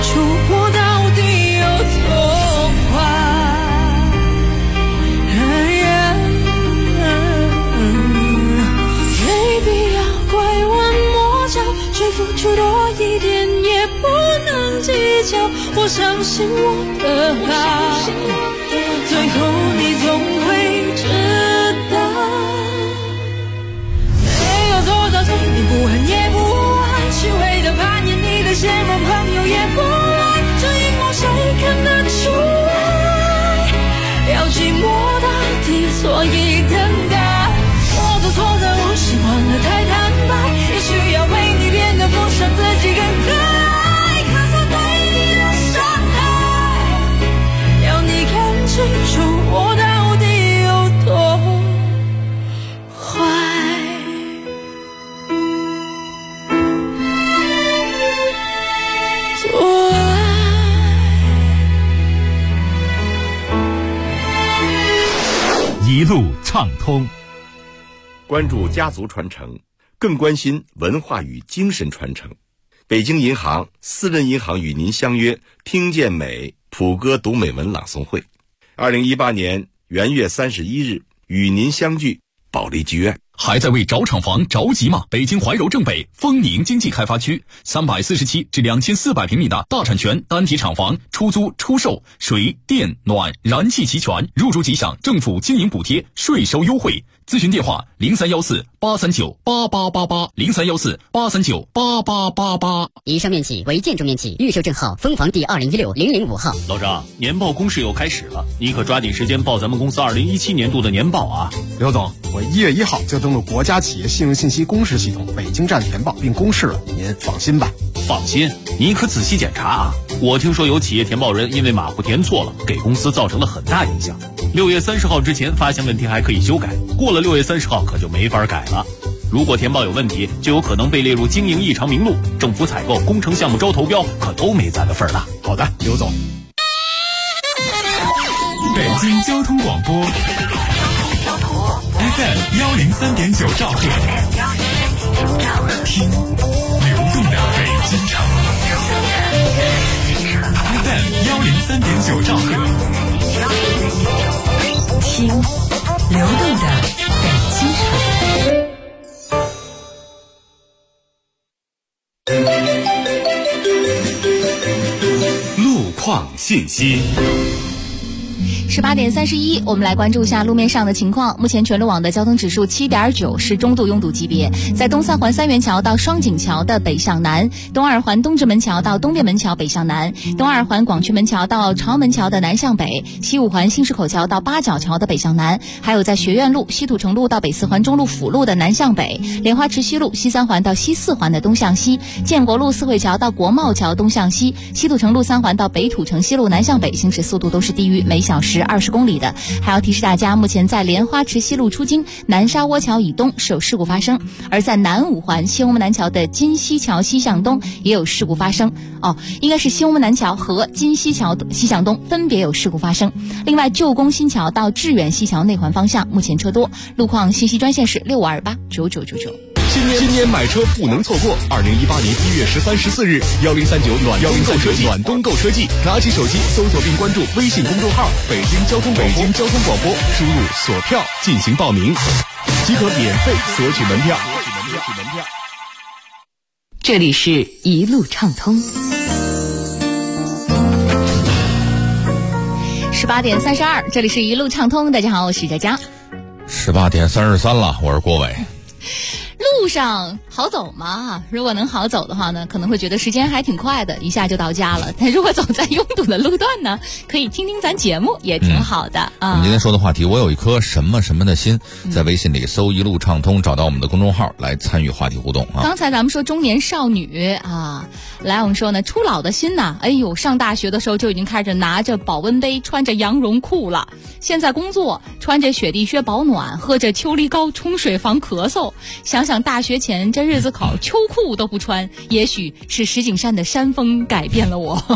楚我到底有多坏。没必要拐弯抹角，谁付出多一点也不能计较。我相信我的好，最后你总会知道。没有多少错，你不恨也不爱，虚伪的攀岩，你的现任朋友也不来，这阴谋谁看得出来？要寂寞到底，所以等待。我的错在我喜欢的太坦白，也需要为你变得不像自己更可爱，可是对你的伤害，要你看清楚我到底有多坏。 一路畅通， 关注家族传承，更关心文化与精神传承。北京银行私人银行与您相约听见美普歌读美文朗诵会，2018年元月31日与您相聚保利剧院。 还在为找厂房着急吗？北京怀柔正北丰宁经济开发区347至2400平米的大产权单体厂房，出租出售，水电暖燃气齐全，入住即享政府经营补贴，税收优惠。咨询电话0314-839-8888，0314-839-8888。 以上面积为建筑面积，预售证号风房第2016-005号。 老张，年报公示又开始了，你可抓紧时间报咱们公司2017年度的年报啊！ 刘总，我1月1号就登录国家企业信用信息公示系统北京站填报并公示了，您放心吧。 放心，你可仔细检查啊！我听说有企业填报人因为码户填错了，给公司造成了很大影响。6月30号之前发现问题还可以修改，过了6月30号可就没法改了。如果填报有问题，就有可能被列入经营异常名录，政府采购、工程项目招投标可都没咱的份儿了。 好的，刘总。 北京交通广播 FM 103.9兆赫，听流动的北京城。FM 103.9兆赫， 听流动的北京城。 路况信息。 18点31，我们来关注一下路面上的情况。目前全路网的交通指数7.9，是中度拥堵级别。在东三环三元桥到双井桥的北向南，东二环东直门桥到东便门桥北向南，东二环广渠门桥到朝阳门桥的南向北，西五环新市口桥到八角桥的北向南，还有在学院路、西土城路到北四环中路辅路的南向北，莲花池西路西三环到西四环的东向西，建国路四惠桥到国贸桥东向西，西土城路3环到北土城西路南向北，行驶速度都是低于每小时20公里的。还要提示大家，目前在莲花池西路出京南沙窝桥以东是有事故发生，而在南五环西红门南桥的金西桥西向东也有事故发生。应该是西红门南桥和金西桥西向东分别有事故发生。另外，旧宫新桥到致远西桥内环方向目前车多。路况信息专线是65289999。 今年买车不能错过！2018年1月13、14日，1039暖冬购车季，拿起手机搜索并关注微信公众号“北京交通广播”，输入索票进行报名，即可免费索取门票。 这里是一路畅通。 18点32，这里是一路畅通。大家好，我是佳佳。 18点33了，我是郭伟。 路上好走吗？如果能好走的话呢，可能会觉得时间还挺快的，一下就到家了。但如果走在拥堵的路段呢，可以听听咱节目，也挺好的啊。 我们今天说的话题，我有一颗什么什么的心，在微信里搜一路畅通，找到我们的公众号来参与话题互动啊。 刚才咱们说中年少女啊，来我们说呢，初老的心呐，哎呦，上大学的时候就已经开始拿着保温杯，穿着羊绒裤了。现在工作穿着雪地靴保暖，喝着秋梨膏冲水防咳嗽。想想大学前这日子口，秋裤都不穿，也许是石景山的山峰改变了我。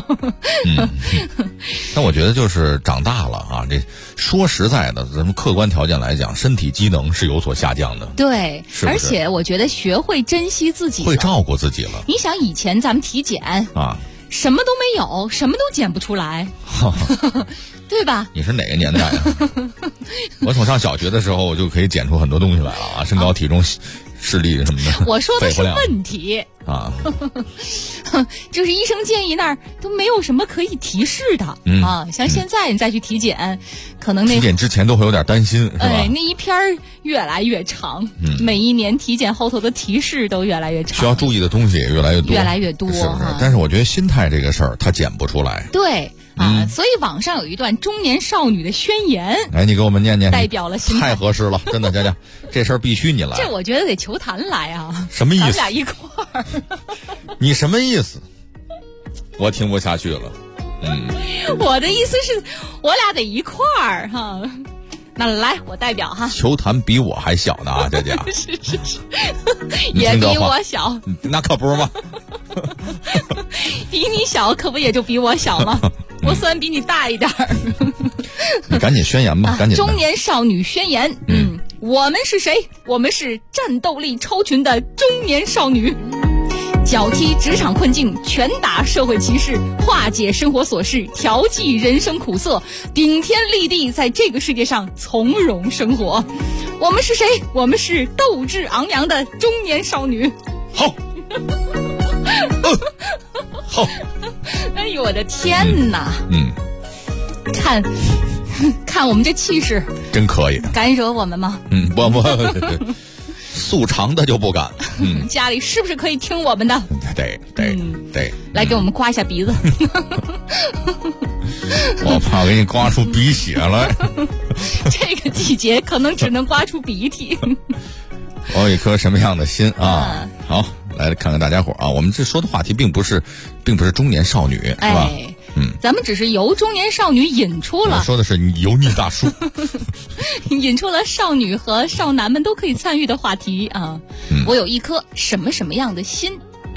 但我觉得就是长大了啊，这说实在的，咱们客观条件来讲，身体机能是有所下降的。 对， 是不是？ 而且我觉得学会珍惜自己， 会照顾自己了。 你想以前咱们体检啊， 什么都没有，什么都捡不出来，对吧？ 你是哪个年代呀？我从上小学的时候，我就可以捡出很多东西来了啊，身高、体重、视力什么的。 我说的是问题啊， 就是医生建议那儿都没有什么可以提示的啊。像现在你再去体检，可能体检之前都会有点担心，是吧？ 那一篇越来越长，每一年体检后头的提示都越来越长， 需要注意的东西也越来越多，是不是？但是我觉得心态这个事儿，它捡不出来。 对。所以网上有一段中年少女的宣言， 你给我们念念， 代表了心态， 太合适了，真的，佳佳，这事儿必须你来。 这我觉得得求谈来啊， 什么意思？ 咱们俩一块儿， 你什么意思？我听不下去了。 我的意思是，我俩得一块儿哈。那来，我代表哈。 球坛比我还小呢啊，佳佳。 是，也比我小。 那可不是吗？ 比你小，可不也就比我小吗？我虽然比你大一点儿。 你赶紧宣言吧，赶紧。 中年少女宣言，我们是谁？我们是战斗力超群的中年少女。脚踢职场困境，拳打社会歧视，化解生活琐事，调剂人生苦涩，顶天立地在这个世界上从容生活。我们是谁？我们是斗志昂扬的中年少女。 好。好。 哎呦我的天哪！看我们这气势， 真可以。 敢惹我们吗？ 不。素常的就不敢。 家里是不是可以听我们的？ 得， 来给我们刮一下鼻子。 我怕给你刮出鼻血来。 这个季节可能只能刮出鼻涕。 我有一颗什么样的心啊？好，来看看大家伙啊，我们这说的话题并不是中年少女，是吧？ 咱们只是由中年少女引出了， 我说的是油腻大叔， 引出了少女和少男们都可以参与的话题啊。我有一颗什么样的心？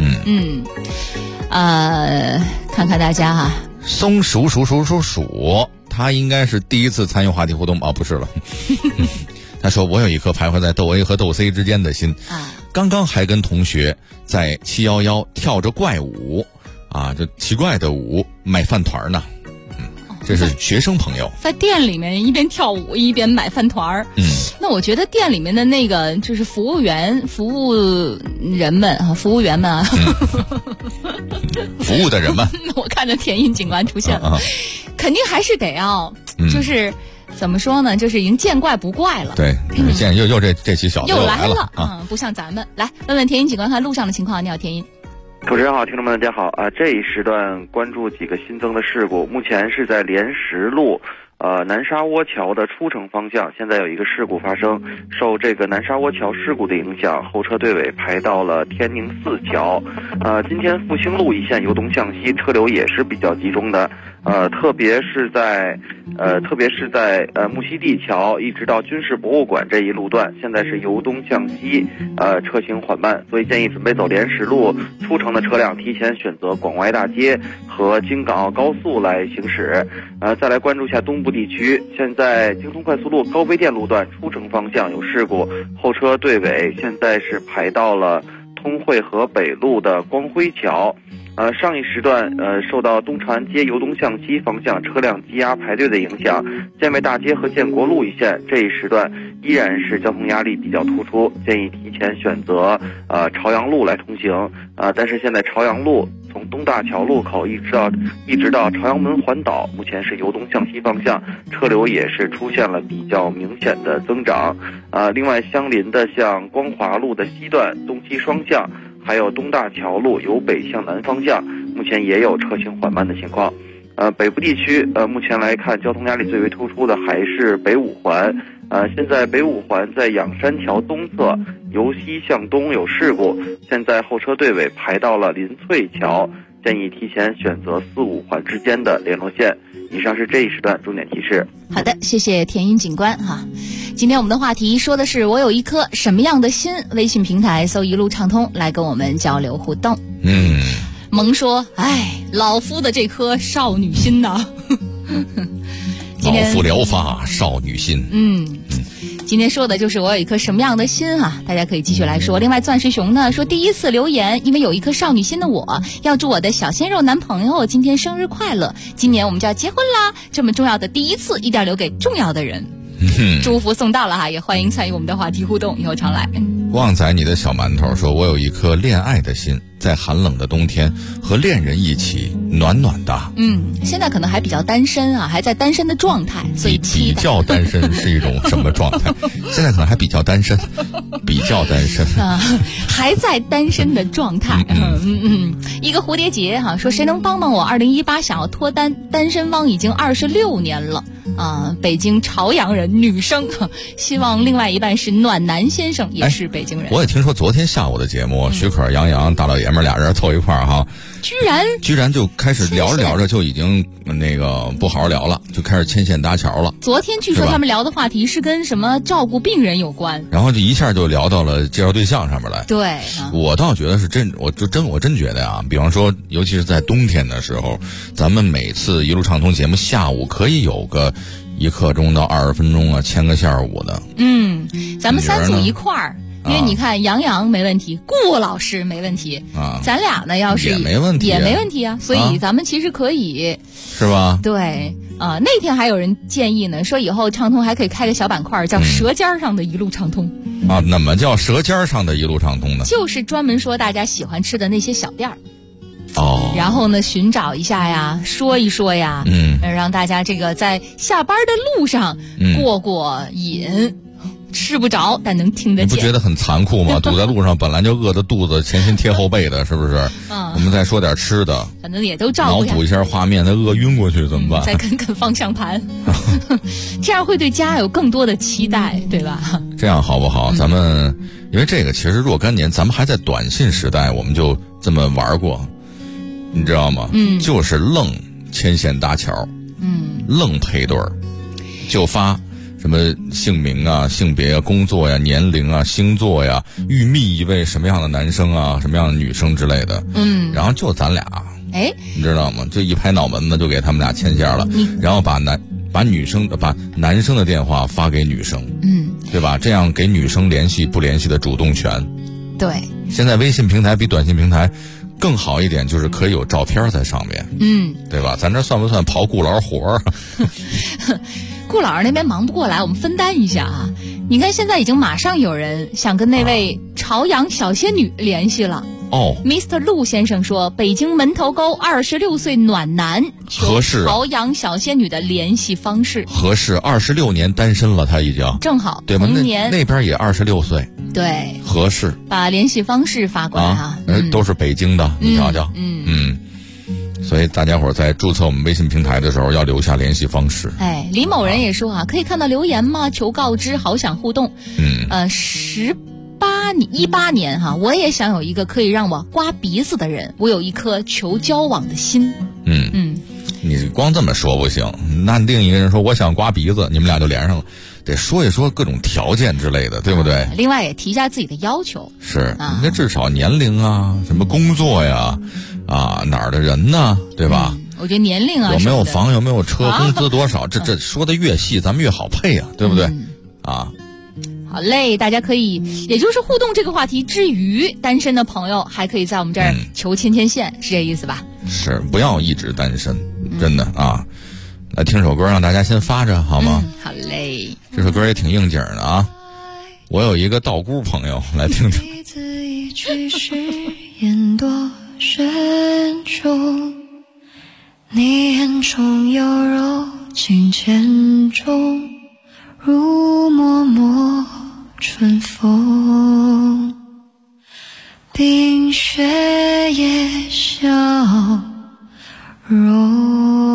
看看大家哈。 松鼠，他应该是第一次参与话题互动啊，不是了。他说：“我有一颗徘徊在斗 A 和斗 C 之间的心，刚刚还跟同学在711跳着怪舞。”这奇怪的舞买饭团呢，这是学生朋友在店里面一边跳舞一边买饭团。那我觉得店里面的那个就是服务员们啊，服务的人们，我看着田英警官出现了，肯定还是得要，就是怎么说呢，就是已经见怪不怪了。 对，又这期小子又来了不像咱们。来问问田英警官看路上的情况。你好，田英。 主持人好，听众们大家好啊！这一时段关注几个新增的事故，目前是在莲石路南沙窝桥的出城方向，现在有一个事故发生，受这个南沙窝桥事故的影响，后车队尾排到了天宁寺桥。今天复兴路一线由东向西车流也是比较集中的，特别是在木樨地桥一直到军事博物馆这一路段，现在是由东向西，车行缓慢，所以建议准备走莲石路出城的车辆提前选择广外大街和京港澳高速来行驶。再来关注一下东部地区，现在京通快速路高碑店路段出城方向有事故，后车队尾现在是排到了通惠河北路的光辉桥。上一时段受到东长安街由东向西方向车辆积压排队的影响，建外大街和建国路一线这一时段依然是交通压力比较突出，建议提前选择朝阳路来通行。但是现在朝阳路从东大桥路口一直到朝阳门环岛，目前是由东向西方向车流也是出现了比较明显的增长。另外相邻的像光华路的西段东西双向，还有东大桥路由北向南方向，目前也有车行缓慢的情况。北部地区目前来看交通压力最为突出的还是北五环。现在北五环在仰山桥东侧由西向东有事故，现在后车队尾排到了林翠桥，建议提前选择4、5环之间的联络线。以上是这一时段重点提示。 好的，谢谢田英警官哈。今天我们的话题说的是我有一颗什么样的心，微信平台搜一路畅通来跟我们交流互动。萌说，老夫的这颗少女心呐。 老夫聊发少女心。 今天说的就是我有一颗什么样的心啊，大家可以继续来说。另外钻石熊呢说，第一次留言，因为有一颗少女心的我要祝我的小鲜肉男朋友今天生日快乐，今年我们就要结婚啦，这么重要的第一次一定要留给重要的人。祝福送到了哈，也欢迎参与我们的话题互动，以后常来。 旺仔你的小馒头说，我有一颗恋爱的心，在寒冷的冬天和恋人一起暖暖的。 现在可能还比较单身啊，还在单身的状态，所以比较单身是一种什么状态？现在可能还比较单身啊， 还在单身的状态。一个蝴蝶结哈说，谁能帮帮我？2018想要脱单，单身汪已经26年了啊，北京朝阳人，女生，希望另外一半是暖男先生，也是北京人。 我也听说昨天下午的节目，许可、杨洋大老爷们俩人凑一块儿哈，居然就开始聊着聊着就已经那个不好好聊了，就开始牵线搭桥了。 昨天据说他们聊的话题是跟什么照顾病人有关， 然后就一下就聊到了介绍对象上面来。 对， 我倒觉得是真，我真觉得啊，比方说，尤其是在冬天的时候，咱们每次一路畅通节目下午可以有个1刻钟到20分钟啊，牵个线舞的。 咱们3组一块儿。因为你看，杨洋没问题，顾老师没问题啊， 咱俩呢要是也没问题啊，所以咱们其实可以， 是吧？ 对啊，那天还有人建议呢，说以后畅通还可以开个小板块，叫舌尖上的一路畅通。 啊，怎么叫舌尖上的一路畅通呢？ 就是专门说大家喜欢吃的那些小店儿。 然后呢，寻找一下呀，说一说呀，让大家这个在下班的路上过过瘾。吃不着，但能听得见。 你不觉得很残酷吗？堵在路上，本来就饿得肚子前心贴后背的，是不是？我们再说点吃的， 反正也都照顾。 脑补一下画面，他饿晕过去怎么办？ 再啃啃方向盘，这样会对家有更多的期待，对吧？ 这样好不好？咱们因为这个，其实若干年，咱们还在短信时代，我们就这么玩过，你知道吗？就是愣牵线搭桥，愣配对儿，就发。什么姓名啊、性别啊、工作呀、年龄啊、星座呀，欲觅一位什么样的男生啊、什么样的女生之类的。然后就咱俩，你知道吗？就一拍脑门子就给他们俩牵线了，然后把男生的电话发给女生，对吧？这样给女生联系不联系的主动权。 对， 现在微信平台比短信平台更好一点，就是可以有照片在上面，对吧？咱这算不算刨顾老活儿？ 顾老师那边忙不过来，我们分担一下啊！你看，现在已经马上有人想跟那位朝阳小仙女联系了。Mr. 陆先生说，北京门头沟26岁暖男， 合适朝阳小仙女的联系方式。 合适，26年单身了，他已经正好对吧？ 同年那边也26岁， 对， 合适。 把联系方式发过来啊， 都是北京的，你瞧瞧，所以大家伙在注册我们微信平台的时候要留下联系方式。 李某人也说可以看到留言吗？求告知，好想互动。18年哈，我也想有一个可以让我刮鼻子的人，我有一颗求交往的心。 你光这么说不行，那另一个人说我想刮鼻子，你们俩就连上了，得说一说各种条件之类的，对不对？ 另外也提一下自己的要求。 是，那至少年龄啊，什么工作呀，哪儿的人呢，对吧？ 我觉得年龄啊， 有没有房，有没有车，工资多少，这说的越细，咱们越好配啊，对不对？ 好嘞，大家可以，也就是互动这个话题之余，单身的朋友还可以在我们这儿求牵线，是这意思吧？ 是，不要一直单身，真的啊！来听首歌，让大家先发着好吗？ 好嘞， 这首歌也挺应景的啊。我有一个道姑朋友，来听听。 一字一句誓言多慎重，你眼中有柔情千种，如脉脉春风，冰雪也消融。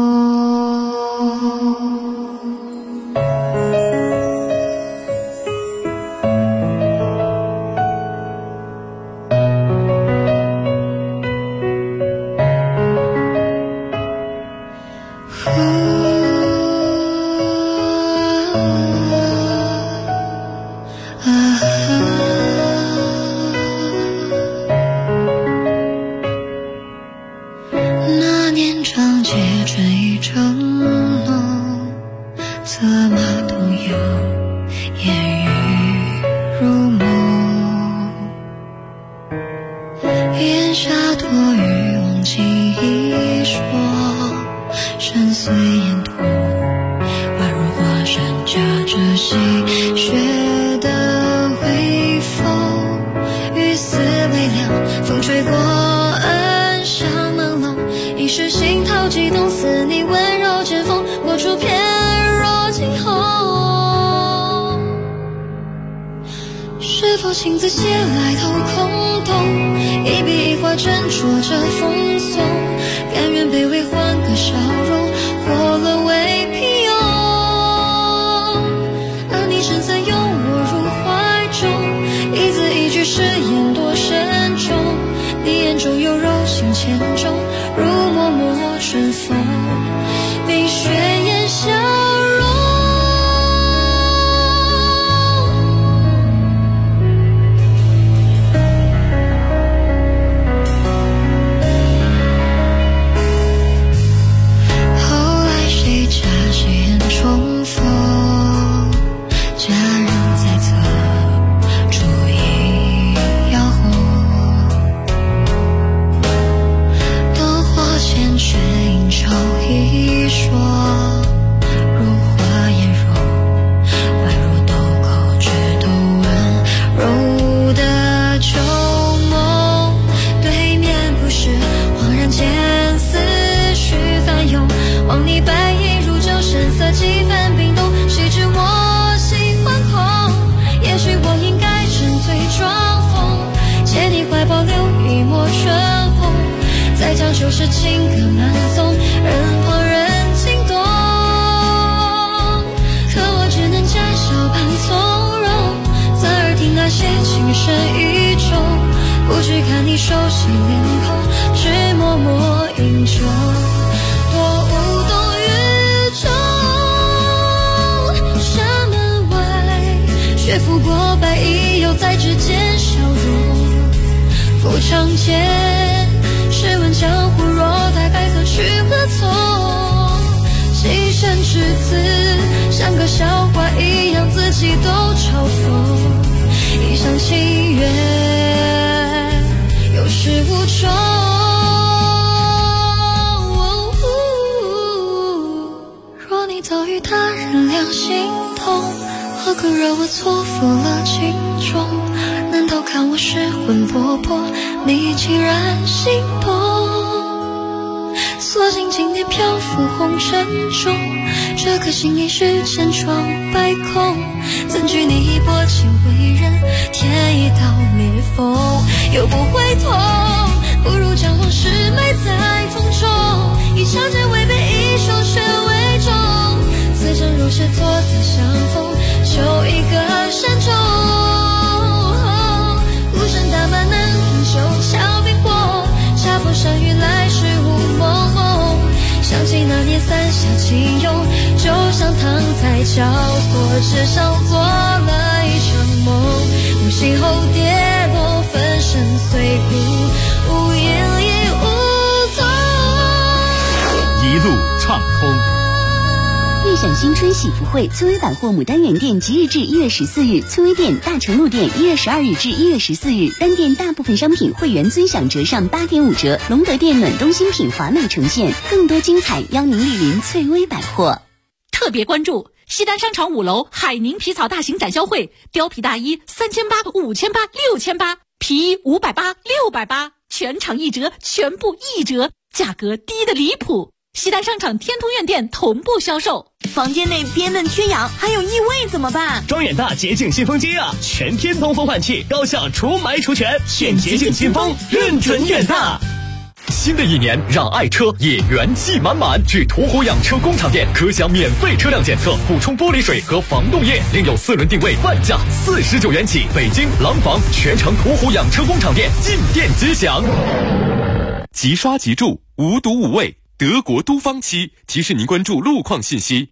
那年长街追正浓，策马东游烟雨如梦，檐下多雨忘记一说，深邃烟土宛如华山夹着细雪的微风，雨丝微凉，风吹过岸上朦胧，一时心头悸动，似你温柔剑锋握住片若惊鸿，是否亲自写来头空洞，一笔一画斟酌着风颂，甘愿卑微换个笑容，或沦为平庸，而你身曾拥我入怀中，一字一句誓言多慎重，你眼中有柔情千种，如脉脉春风，冰雪掩笑容。后来谁家谁眼重逢，佳人在侧，烛影摇红，灯火前却应潮一说，如花颜容，宛如豆蔻枝头温柔的旧梦，对面不是恍然间思绪翻涌，望你白衣如旧，神色几番冰冻，谁知我心惶恐，也许我应该沉醉装疯，借你怀抱留一抹春红，再将旧时情歌慢诵，任旁人惊动，可我只能假笑般从容，侧耳听那些情深意重，不去看你熟悉脸孔，只默默饮酒，多无动于衷。山门外雪拂过白衣，又在指尖消融，浮长剑试问江湖若大概何去何从，几声之词像个笑话一样，自己都嘲讽，一厢情愿有始无终，若你早与他人两心动，何苦惹我错付了情衷，难道看我失魂落魄，你竟然心动，索性今年漂浮红尘中，这颗心已是千疮百孔，怎惧你薄情为人，添一道裂缝，又不会痛，不如将往事埋在风中，一枪剑未背，一手却为重，此生若是错再相逢，就一个山中，孤身打马南屏九桥冰火，恰逢山雨来时雾蒙蒙，想起那年伞下轻拥，就像躺在绞索之上做了一场梦，无心后跌落，粉身碎骨，无影亦无踪。 一路畅通。 悦享新春喜福会，崔薇百货牡丹园店即日至1月14日，崔薇店大成路店1月12日至1月14日，单店大部分商品会员尊享折上8.5折，隆德店暖冬新品华美呈现，更多精彩邀您莅临崔薇百货。 特别关注西单商场5楼海宁皮草大型展销会，貂皮大衣3800、5800、6800，皮衣580、680，全场一折，全部一折，价格低得离谱。西单商场天通苑店同步销售。 房间内憋闷缺氧，还有异味怎么办？ 装远大洁净新风机啊，全天通风换气，高效除霾除醛，选洁净新风，认准远大。 新的一年，让爱车也元气满满。去途虎养车工厂店，可享免费车辆检测、补充玻璃水和防冻液，另有4轮定位半价，49元起。北京廊坊全城途虎养车工厂店进店即享。 即刷即住，无毒无味。德国都方漆提示您关注路况信息。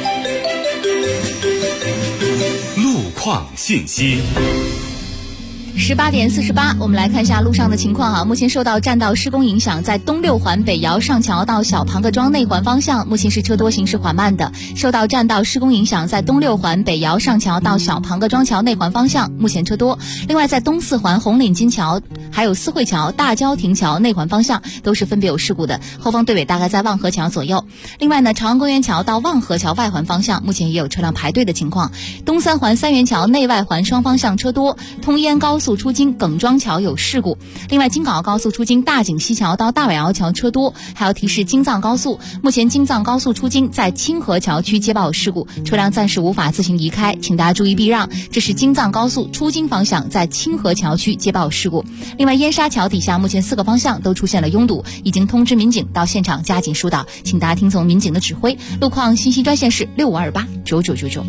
路况信息。 18点48，我们来看一下路上的情况啊。目前受到占道施工影响，在东六环北窑上桥到小庞各庄内环方向，目前是车多行驶缓慢的。受到占道施工影响，在东六环北窑上桥到小庞各庄桥内环方向，目前车多。另外，在东四环红岭金桥、还有四惠桥、大郊亭桥内环方向都是分别有事故的，后方队尾大概在望河桥左右。另外呢，朝阳公园桥到望河桥外环方向，目前也有车辆排队的情况。东三环三元桥内外环双方向车多，通燕高速出京耿庄桥有事故。另外，京港澳高速出京大井西桥到大尾窑桥车多，还要提示京藏高速，目前京藏高速出京在清河桥区接报有事故，车辆暂时无法自行移开，请大家注意避让。这是京藏高速出京方向在清河桥区接报有事故。另外，燕沙桥底下目前4个方向都出现了拥堵，已经通知民警到现场加紧疏导，请大家听从民警的指挥。路况信息专线是65289999。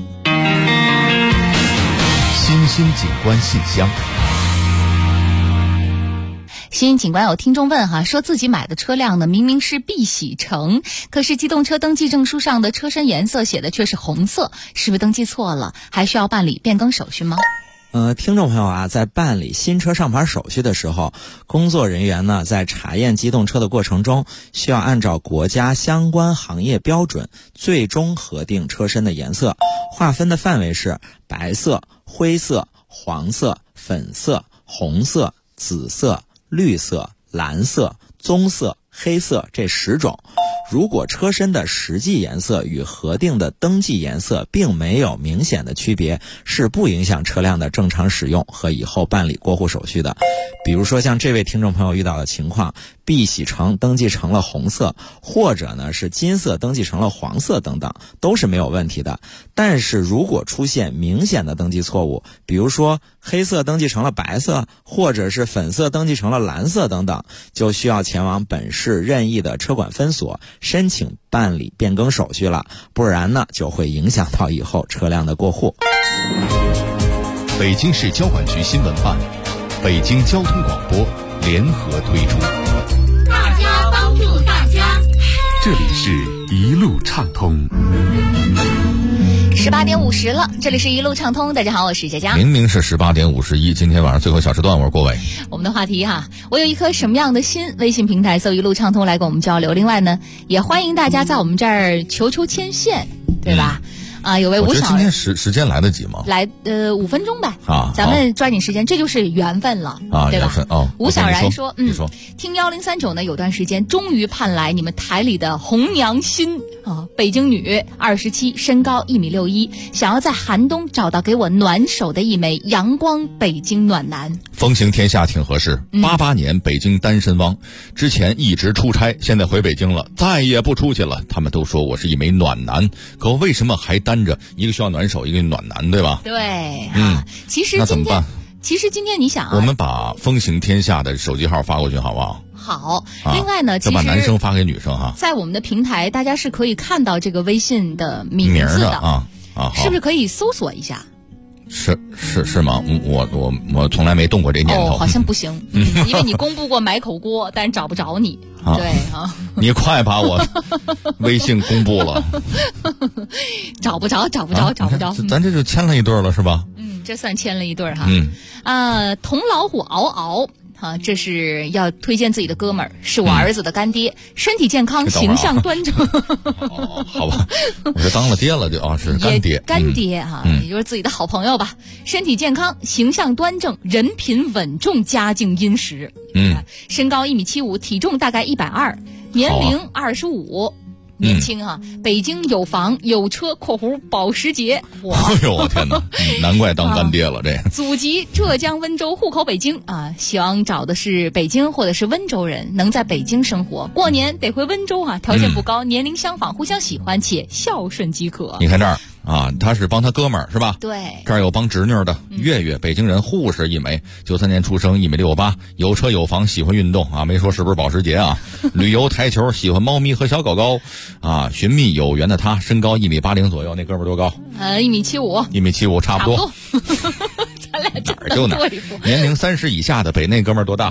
新兴景观信箱。 新景观有听众问哈，说自己买的车辆呢明明是碧玺橙，可是机动车登记证书上的车身颜色写的却是红色，是不是登记错了？还需要办理变更手续吗？ 听众朋友啊，在办理新车上牌手续的时候，工作人员呢在查验机动车的过程中，需要按照国家相关行业标准最终核定车身的颜色，划分的范围是白色、灰色、黄色、粉色、红色、紫色、绿色、蓝色、棕色、黑色这10种。如果车身的实际颜色与核定的登记颜色并没有明显的区别，是不影响车辆的正常使用和以后办理过户手续的。比如说像这位听众朋友遇到的情况，碧玺橙登记成了红色，或者呢是金色登记成了黄色等等，都是没有问题的。但是如果出现明显的登记错误，比如说黑色登记成了白色，或者是粉色登记成了蓝色等等，就需要前往本市任意的车管分所申请办理变更手续了，不然呢就会影响到以后车辆的过户。 北京市交管局新闻办、北京交通广播联合推出。 大家帮助大家， 这里是一路畅通。 18点50了，这里是一路畅通。大家好，我是佳佳。 明明是18点51，今天晚上最后小时段，我是郭伟。 我们的话题哈，我有一颗什么样的心？微信平台搜一路畅通来跟我们交流。另外呢，也欢迎大家在我们这儿求牵线，对吧？有位吴小， 我觉得今天时间来得及吗？ 来5分钟呗啊， 咱们抓紧时间，这就是缘分了啊，对吧？ 缘分哦。 吴小然说，听 103.9 呢，有段时间终于盼来你们台里的红娘心啊，北京女，27，身高1.61米，想要在寒冬找到给我暖手的一枚阳光北京暖男。 风行天下挺合适。88年北京单身汪，之前一直出差，现在回北京了，再也不出去了。他们都说我是一枚暖男，可我为什么还单着一个需要暖手，一个暖男，对吧？ 对，其实那怎么办？ 其实今天你想我们把风行天下的手机号发过去好不好？ 好。另外呢， 就把男生发给女生哈。 在我们的平台，大家是可以看到这个微信的名字的啊， 是不是可以搜索一下？ 是吗？我从来没动过这念头。 好像不行，因为你公布过买口锅，但找不着你。对啊， 你快把我微信公布了。 找不着。 咱这就签了一对了是吧？ 这算签了一对哈。童老虎嗷嗷。这是要推荐自己的哥们儿，是我儿子的干爹，身体健康，形象端正。 好吧，我是当了爹了就是干爹， 干爹也就是自己的好朋友吧。身体健康，形象端正，人品稳重，家境殷实。身高1.75米，体重大概120，年龄25。年轻北京有房有车（括弧保时捷）。 哎呦我天哪，难怪当干爹了这。 祖籍浙江温州，户口北京希望找的是北京或者是温州人，能在北京生活，过年得回温州条件不高，年龄相仿，互相喜欢且孝顺即可。 你看这儿他是帮他哥们儿是吧？ 对， 这儿有帮侄女的月月，北京人，护士一枚，93年出生，1.68米，有车有房，喜欢运动没说是不是保时捷旅游台球，喜欢猫咪和小狗狗寻觅有缘的他，身高1.80米左右。那哥们儿多高 ？1.75米。 1.75米差不多。 咱俩哪儿就哪儿。年龄30以下的北那哥们儿多大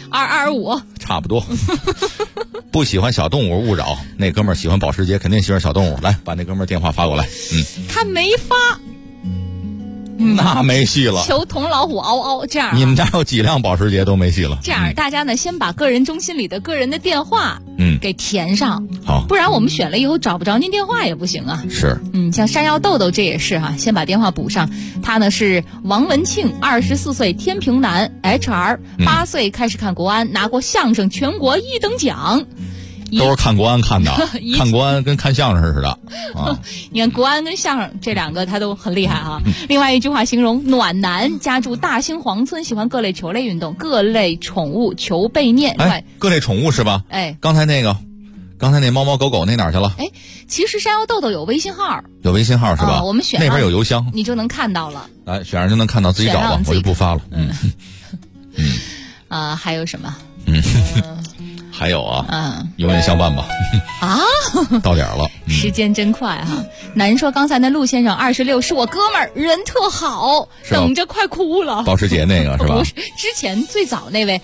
？225。 差不多。不喜欢小动物勿扰，那哥们儿喜欢保时捷，肯定喜欢小动物。来，把那哥们儿电话发过来。 他没发。 那没戏了。 求同老虎嗷嗷这样。 你们家有几辆保时捷都没戏了。 这样，大家呢先把个人中心里的个人的电话给填上， 好， 不然我们选了以后找不着您电话也不行啊。 是， 像山药豆豆这也是哈，先把电话补上。他呢是王文庆，24岁，天平男 ，HR，8岁开始看国安，拿过相声全国1等奖。 都是看国安看的，看国安跟看相声似的啊！ 你看国安跟相声这两个他都很厉害哈。另外一句话形容暖男，家住大兴黄村，喜欢各类球类运动，各类宠物求被念。 各类宠物是吧？刚才那猫猫狗狗那哪儿去了？ 其实山药豆豆有微信号， 有微信号是吧？ 我们选那边有邮箱， 你就能看到了。 来，选上就能看到，自己找吧，我就不发了。 还有什么？ 还有啊，永远相伴吧。到点了， 时间真快哈。男说刚才那陆先生26，是我哥们儿，人特好，等着快哭了。 保时捷那个是吧？ 不是，之前最早那位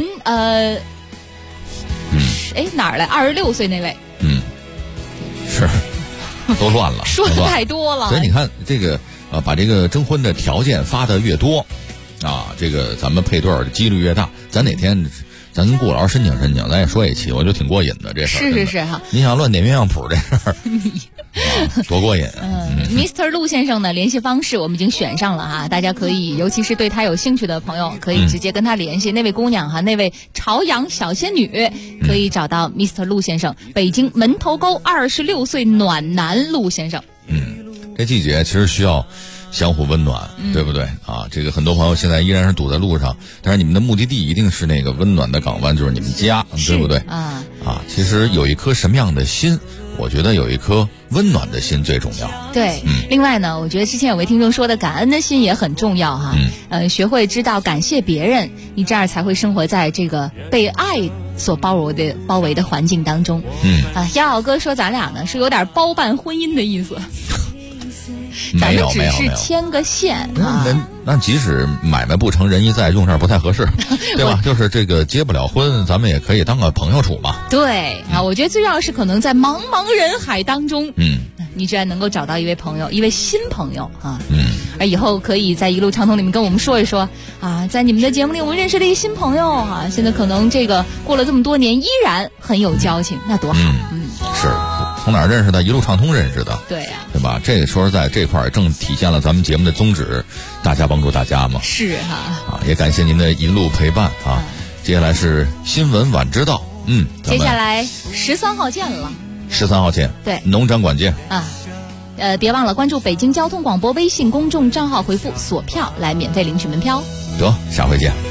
哪儿来？26岁那位。 是，都乱了， 说的太多了。 所以你看这个把这个征婚的条件发的越多这个咱们配对的几率越大。咱哪天咱跟顾老师申请申请，咱也说一期，我觉得挺过瘾的这事儿。 是哈。 你想乱点鸳鸯谱这事儿，多过瘾。 Mr. 陆先生呢，联系方式我们已经选上了哈，大家可以，尤其是对他有兴趣的朋友，可以直接跟他联系。那位姑娘哈，那位朝阳小仙女，可以找到 Mr. 陆先生，北京门头沟26岁暖男陆先生。 这季节其实需要相互温暖，对不对这个很多朋友现在依然是堵在路上，但是你们的目的地一定是那个温暖的港湾，就是你们家，对不对？其实有一颗什么样的心，我觉得有一颗温暖的心最重要。 对，另外呢，我觉得之前有位听众说的感恩的心也很重要哈。学会知道感谢别人，你这样才会生活在这个被爱所包围的环境当中。姚老哥说咱俩呢是有点包办婚姻的意思。咱们只是牵个线那即使买卖不成仁义在，用上不太合适，对吧？就是这个结不了婚，咱们也可以当个朋友处嘛。 对我觉得最重要是可能在茫茫人海当中，你居然能够找到一位朋友，一位新朋友而以后可以在一路畅通里面跟我们说一说在你们的节目里我们认识了一个新朋友现在可能这个过了这么多年依然很有交情，那多好。 是从哪儿认识的？一路畅通认识的。 对对吧？这个说实在，这块正体现了咱们节目的宗旨，大家帮助大家嘛。 是也感谢您的一路陪伴接下来是新闻晚知道， 接下来13号见了。 13号见。 对， 农展馆见。 别忘了关注北京交通广播微信公众账号，回复锁票来免费领取门票。 得，下回见。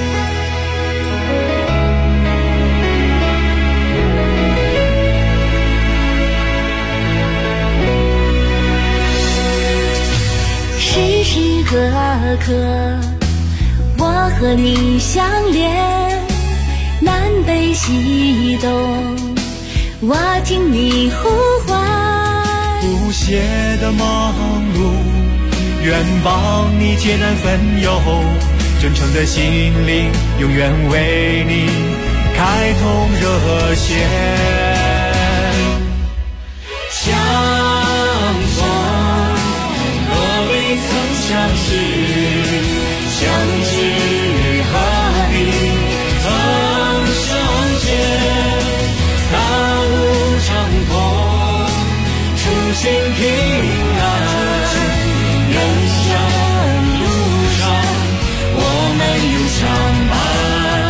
时时刻刻，我和你相连，南北西东，我听你呼唤。 不懈的忙碌，愿帮你解难分忧，真诚的心灵，永远为你开通热线。相逢何必曾相识，相知何必曾相见。大路长空，初心平安，人生路上我们永相伴。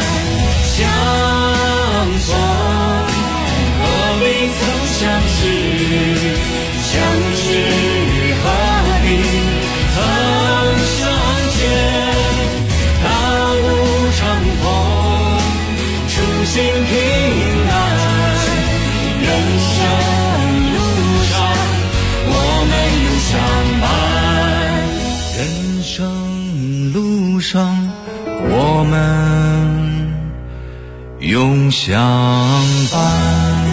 相逢何必曾相识，相知何必曾相见。大路长空，初心平安，人生路上我们永相伴。人生路上我们永相伴。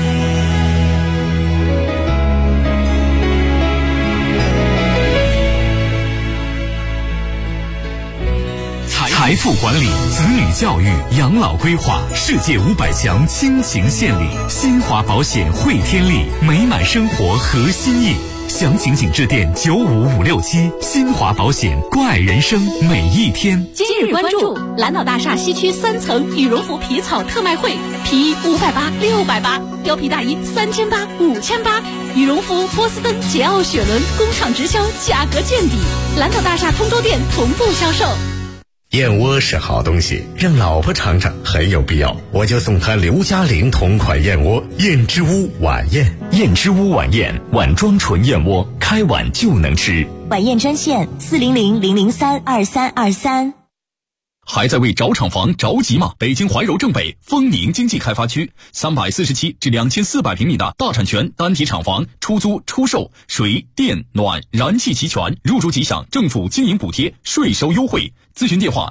财富管理、子女教育、养老规划，世界500强倾情献礼，新华保险汇天利，美满生活核心意。 详情请致电95567。新华保险，关爱人生每一天。 今日关注蓝岛大厦西区3层羽绒服皮草特卖会，皮衣580、680，貂皮大衣3800、5800，羽绒服波司登、桀骜、雪伦工厂直销，价格见底。蓝岛大厦通州店同步销售。 燕窝是好东西，让老婆尝尝很有必要，我就送她刘嘉玲同款燕窝燕之屋晚宴。 燕之屋晚宴，碗装纯燕窝，开碗就能吃。 晚宴专线400-003-2323。 还在为找厂房着急吗？北京怀柔正北丰宁经济开发区347至2400平米的大产权单体厂房，出租出售，水电暖燃气齐全，入住即享政府经营补贴，税收优惠。咨询电话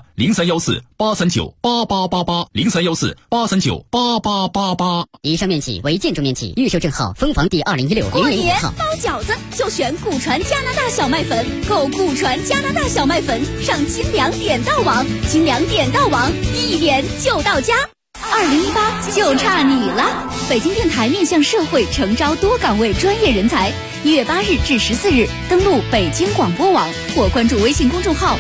0314-839-8888，0314-839-8888。 以上面积为建筑面积，预售证号分房第2016 过年号。 包饺子就选古传加拿大小麦粉，购古传加拿大小麦粉上金粮点到网，金粮点到网，一点就到家。2018就差你了！北京电台面向社会诚招多岗位专业人才。1月8日至14日，登录北京广播网或关注微信公众号